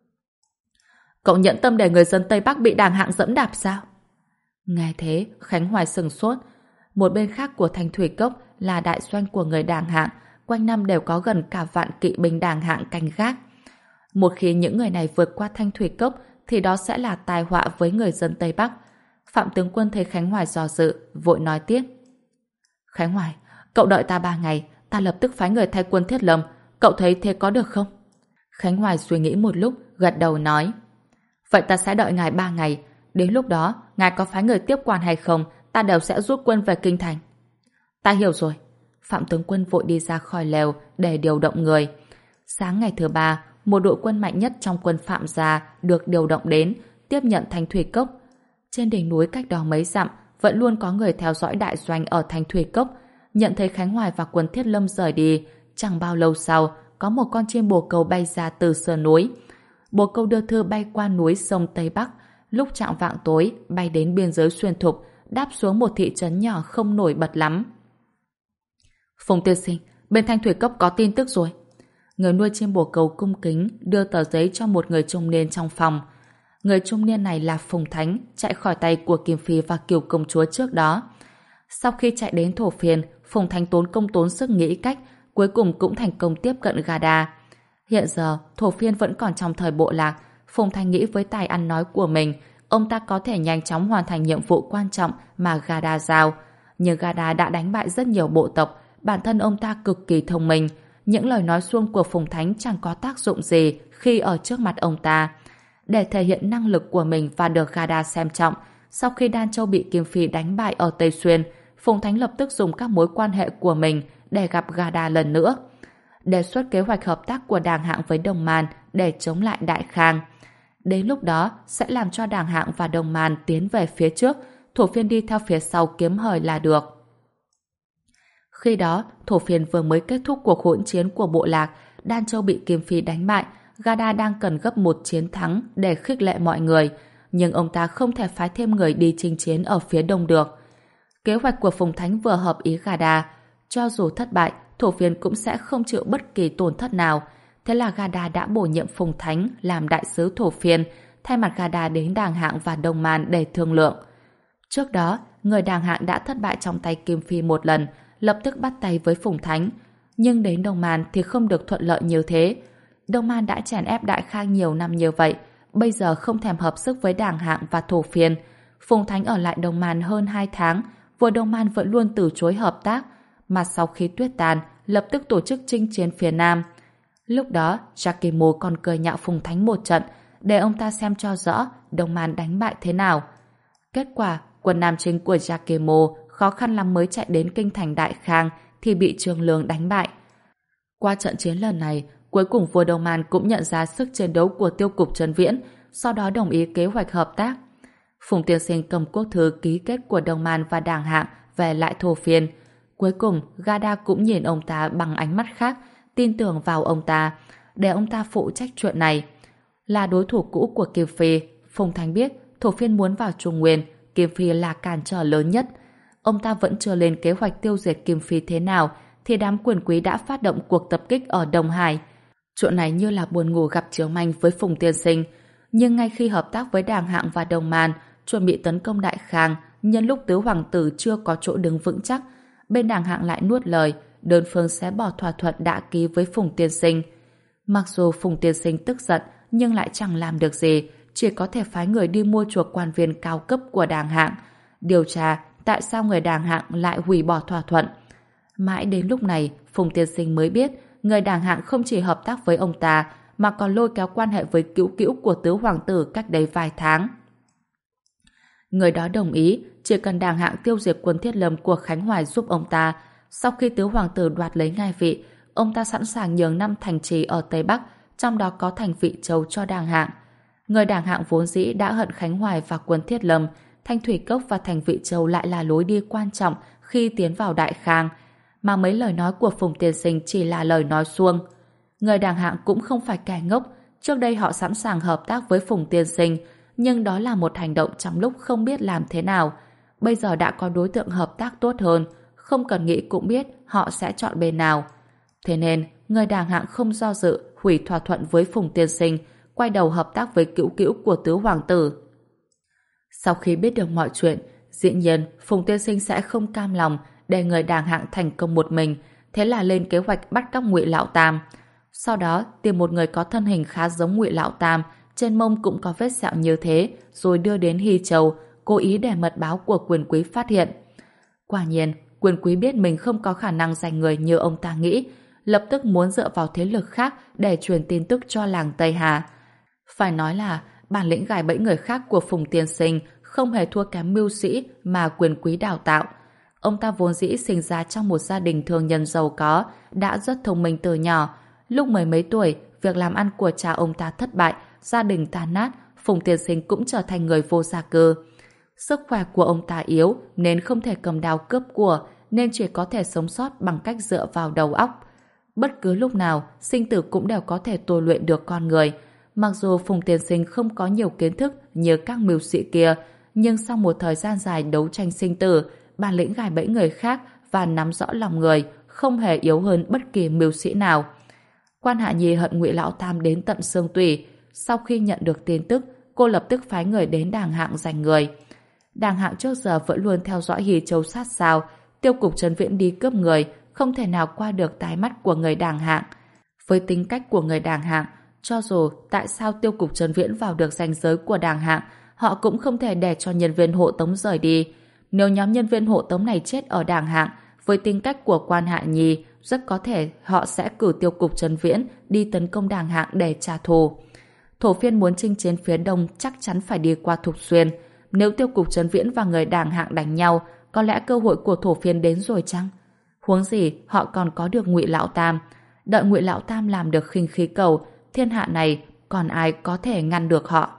Cậu nhận tâm để người dân Tây Bắc bị Đàng Hạng dẫm đạp sao? Nghe thế, Khánh Hoài sừng sốt. Một bên khác của Thanh Thủy Cốc là đại doanh của người Đàng Hạng, quanh năm đều có gần cả vạn kỵ binh Đàng Hạng canh gác. Một khi những người này vượt qua Thanh Thủy Cốc thì đó sẽ là tai họa với người dân Tây Bắc. Phạm tướng quân thấy Khánh Hoài do dự, vội nói tiếp. Khánh Hoài, cậu đợi ta ba ngày, ta lập tức phái người thay quân Thiết Lâm, cậu thấy thế có được không? Khánh Hoài suy nghĩ một lúc, gật đầu nói. Vậy ta sẽ đợi ngài ba ngày, đến lúc đó, ngài có phái người tiếp quản hay không, ta đều sẽ rút quân về kinh thành. Ta hiểu rồi. Phạm tướng quân vội đi ra khỏi lều để điều động người. Sáng ngày thứ ba, một đội quân mạnh nhất trong quân Phạm gia được điều động đến, tiếp nhận Thanh Thủy Cốc. Trên đỉnh núi cách đó mấy dặm, vẫn luôn có người theo dõi đại doanh ở Thanh Thủy Cốc. Nhận thấy Khánh Hoài và quân Thiết Lâm rời đi, chẳng bao lâu sau, có một con chim bồ câu bay ra từ sườn núi. Bồ câu đưa thư bay qua núi sông Tây Bắc, lúc chạng vạng tối bay đến biên giới Xuyên Thục, đáp xuống một thị trấn nhỏ không nổi bật lắm. Phùng tiên sinh, bên Thanh Thủy Cốc có tin tức rồi. Người nuôi chim bồ câu cung kính đưa tờ giấy cho một người trung niên trong phòng. Người trung niên này là Phùng Thánh, chạy khỏi tay của Kim Phi và Kiều công chúa trước đó. Sau khi chạy đến Thổ Phiên, Phùng Thánh tốn công tốn sức nghĩ cách, cuối cùng cũng thành công tiếp cận Gada. Hiện giờ, Thổ Phiên vẫn còn trong thời bộ lạc. Phùng Thánh nghĩ với tài ăn nói của mình, ông ta có thể nhanh chóng hoàn thành nhiệm vụ quan trọng mà Gada giao. Nhưng Gada đã đánh bại rất nhiều bộ tộc, bản thân ông ta cực kỳ thông minh. Những lời nói suông của Phùng Thánh chẳng có tác dụng gì khi ở trước mặt ông ta. Để thể hiện năng lực của mình và được Gada xem trọng, sau khi Đan Châu bị Kim Phi đánh bại ở Tây Xuyên, Phùng Thánh lập tức dùng các mối quan hệ của mình để gặp Gada lần nữa. Đề xuất kế hoạch hợp tác của Đàng Hạng với Đồng Man để chống lại Đại Khang. Đến lúc đó sẽ làm cho Đàng Hạng và Đồng Man tiến về phía trước, Thổ Phiên đi theo phía sau kiếm hời là được. Khi đó, Thổ Phiên vừa mới kết thúc cuộc hỗn chiến của bộ lạc, Đan Châu bị Kim Phi đánh bại, Gada đang cần gấp một chiến thắng để khích lệ mọi người, nhưng ông ta không thể phái thêm người đi chinh chiến ở phía đông được. Kế hoạch của Phùng Thánh vừa hợp ý Gada, cho dù thất bại, Thổ Phiên cũng sẽ không chịu bất kỳ tổn thất nào. Thế là Gada đã bổ nhiệm Phùng Thánh làm đại sứ Thổ Phiên, thay mặt Gada đến Đàng Hạng và Đồng Man để thương lượng. Trước đó, người Đàng Hạng đã thất bại trong tay Kim Phi một lần, lập tức bắt tay với Phùng Thánh. Nhưng đến Đồng Man thì không được thuận lợi như thế. Đồng Man đã chèn ép Đại Khang nhiều năm như vậy, bây giờ không thèm hợp sức với Đàng Hạng và Thổ Phiên. Phùng Thánh ở lại Đồng Man hơn hai tháng, vua Đồng Man vẫn luôn từ chối hợp tác, mà sau khi tuyết tàn, lập tức tổ chức chinh chiến phía Nam. Lúc đó, Jakimo còn cười nhạo Phùng Thánh một trận để ông ta xem cho rõ Đông Man đánh bại thế nào. Kết quả, quân nam chính của Jakimo khó khăn lắm mới chạy đến kinh thành Đại Khang thì bị Trương Lương đánh bại. Qua trận chiến lần này, cuối cùng vua Đông Man cũng nhận ra sức chiến đấu của Tiêu cục Trấn Viễn, sau đó đồng ý kế hoạch hợp tác. Phùng tiên sinh cầm quốc thư ký kết của Đông Man và Đàng Hạng về lại Thổ Phiên. Cuối cùng, Gada cũng nhìn ông ta bằng ánh mắt khác, tin tưởng vào ông ta, để ông ta phụ trách chuyện này. Là đối thủ cũ của Kim Phi, Phùng Thánh biết Thổ Phiên muốn vào Trung Nguyên, Kim Phi là cản trở lớn nhất. Ông ta vẫn chưa lên kế hoạch tiêu diệt Kim Phi thế nào, thì đám quyền quý đã phát động cuộc tập kích ở Đông Hải. Chuyện này như là buồn ngủ gặp chiếu manh với Phùng tiên sinh. Nhưng ngay khi hợp tác với Đàng Hạng và Đông Man, chuẩn bị tấn công Đại Khang, nhân lúc tứ hoàng tử chưa có chỗ đứng vững chắc, bên Đàng Hạng lại nuốt lời, đơn phương sẽ bỏ thỏa thuận đã ký với Phùng tiên sinh. Mặc dù Phùng tiên sinh tức giận, nhưng lại chẳng làm được gì, chỉ có thể phái người đi mua chuộc quan viên cao cấp của Đàng Hạng, điều tra tại sao người Đàng Hạng lại hủy bỏ thỏa thuận. Mãi đến lúc này, Phùng tiên sinh mới biết người Đàng Hạng không chỉ hợp tác với ông ta, mà còn lôi kéo quan hệ với cữu cữu của tứ hoàng tử cách đây vài tháng. Người đó đồng ý, chỉ cần Đàng Hạng tiêu diệt quân Thiết Lâm của Khánh Hoài giúp ông ta. Sau khi tứ hoàng tử đoạt lấy ngai vị, ông ta sẵn sàng nhường năm thành trì ở Tây Bắc, trong đó có thành Vị Châu cho Đàng Hạng. Người Đàng Hạng vốn dĩ đã hận Khánh Hoài và quân Thiết Lâm, Thanh Thủy Cốc và thành Vị Châu lại là lối đi quan trọng khi tiến vào Đại Khang, mà mấy lời nói của Phùng tiên sinh chỉ là lời nói suông. Người Đàng Hạng cũng không phải kẻ ngốc, trước đây họ sẵn sàng hợp tác với Phùng tiên sinh, nhưng đó là một hành động trong lúc không biết làm thế nào. Bây giờ đã có đối tượng hợp tác tốt hơn, không cần nghĩ cũng biết họ sẽ chọn bên nào. Thế nên, người Đàng Hạng không do dự hủy thỏa thuận với Phùng tiên sinh, quay đầu hợp tác với cữu cữu của tứ hoàng tử. Sau khi biết được mọi chuyện, dĩ nhiên Phùng tiên sinh sẽ không cam lòng để người Đàng Hạng thành công một mình, thế là lên kế hoạch bắt cóc Ngụy Lão Tam. Sau đó tìm một người có thân hình khá giống Ngụy Lão Tam, trên mông cũng có vết sẹo như thế, rồi đưa đến Hy Châu, cố ý để mật báo của quyền quý phát hiện. Quả nhiên, quyền quý biết mình không có khả năng giành người như ông ta nghĩ, lập tức muốn dựa vào thế lực khác để truyền tin tức cho làng Tây Hà. Phải nói là bản lĩnh gài bẫy người khác của Phùng tiên sinh không hề thua kém mưu sĩ mà quyền quý đào tạo. Ông ta vốn dĩ sinh ra trong một gia đình thương nhân giàu có, đã rất thông minh từ nhỏ. Lúc mười mấy tuổi, việc làm ăn của cha ông ta thất bại, gia đình tan nát, Phùng tiên sinh cũng trở thành người vô gia cư. Sức khỏe của ông ta yếu nên không thể cầm đao cướp của, nên chỉ có thể sống sót bằng cách dựa vào đầu óc. Bất cứ lúc nào, sinh tử cũng đều có thể tôi luyện được con người. Mặc dù Phùng tiên sinh không có nhiều kiến thức như các mưu sĩ kia, nhưng sau một thời gian dài đấu tranh sinh tử, bản lĩnh gài bẫy người khác và nắm rõ lòng người không hề yếu hơn bất kỳ mưu sĩ nào. Quan Hạ Nhi hận Ngụy Lão Tam đến tận xương tủy. Sau khi nhận được tin tức, cô lập tức phái người đến Đàng Hạng giành người. Đàng Hạng trước giờ vẫn luôn theo dõi Hy Châu sát sao. Tiêu cục Trấn Viễn đi cướp người, không thể nào qua được tai mắt của người Đàng Hạng. Với tính cách của người Đàng Hạng, cho dù tại sao Tiêu cục Trấn Viễn vào được ranh giới của Đàng Hạng, họ cũng không thể để cho nhân viên hộ tống rời đi. Nếu nhóm nhân viên hộ tống này chết ở Đàng Hạng, với tính cách của Quan Hạ Nhi, rất có thể họ sẽ cử Tiêu cục Trấn Viễn đi tấn công Đàng Hạng để trả thù. Thổ Phiên muốn chinh chiến phía đông chắc chắn phải đi qua Thục Xuyên. Nếu Tiêu cục Trấn Viễn và người Đàng Hạng đánh nhau, có lẽ cơ hội của Thổ Phiên đến rồi chăng? Huống gì họ còn có được Ngụy Lão Tam. Đợi Ngụy Lão Tam làm được khinh khí cầu, thiên hạ này còn ai có thể ngăn được họ?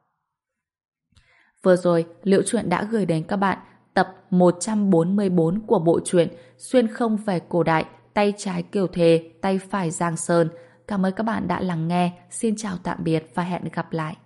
Vừa rồi, Liễu Chuyện đã gửi đến các bạn tập một trăm bốn mươi bốn của bộ truyện Xuyên không về cổ đại, tay trái Kiều Thề, tay phải Giang Sơn. Cảm ơn các bạn đã lắng nghe. Xin chào tạm biệt và hẹn gặp lại.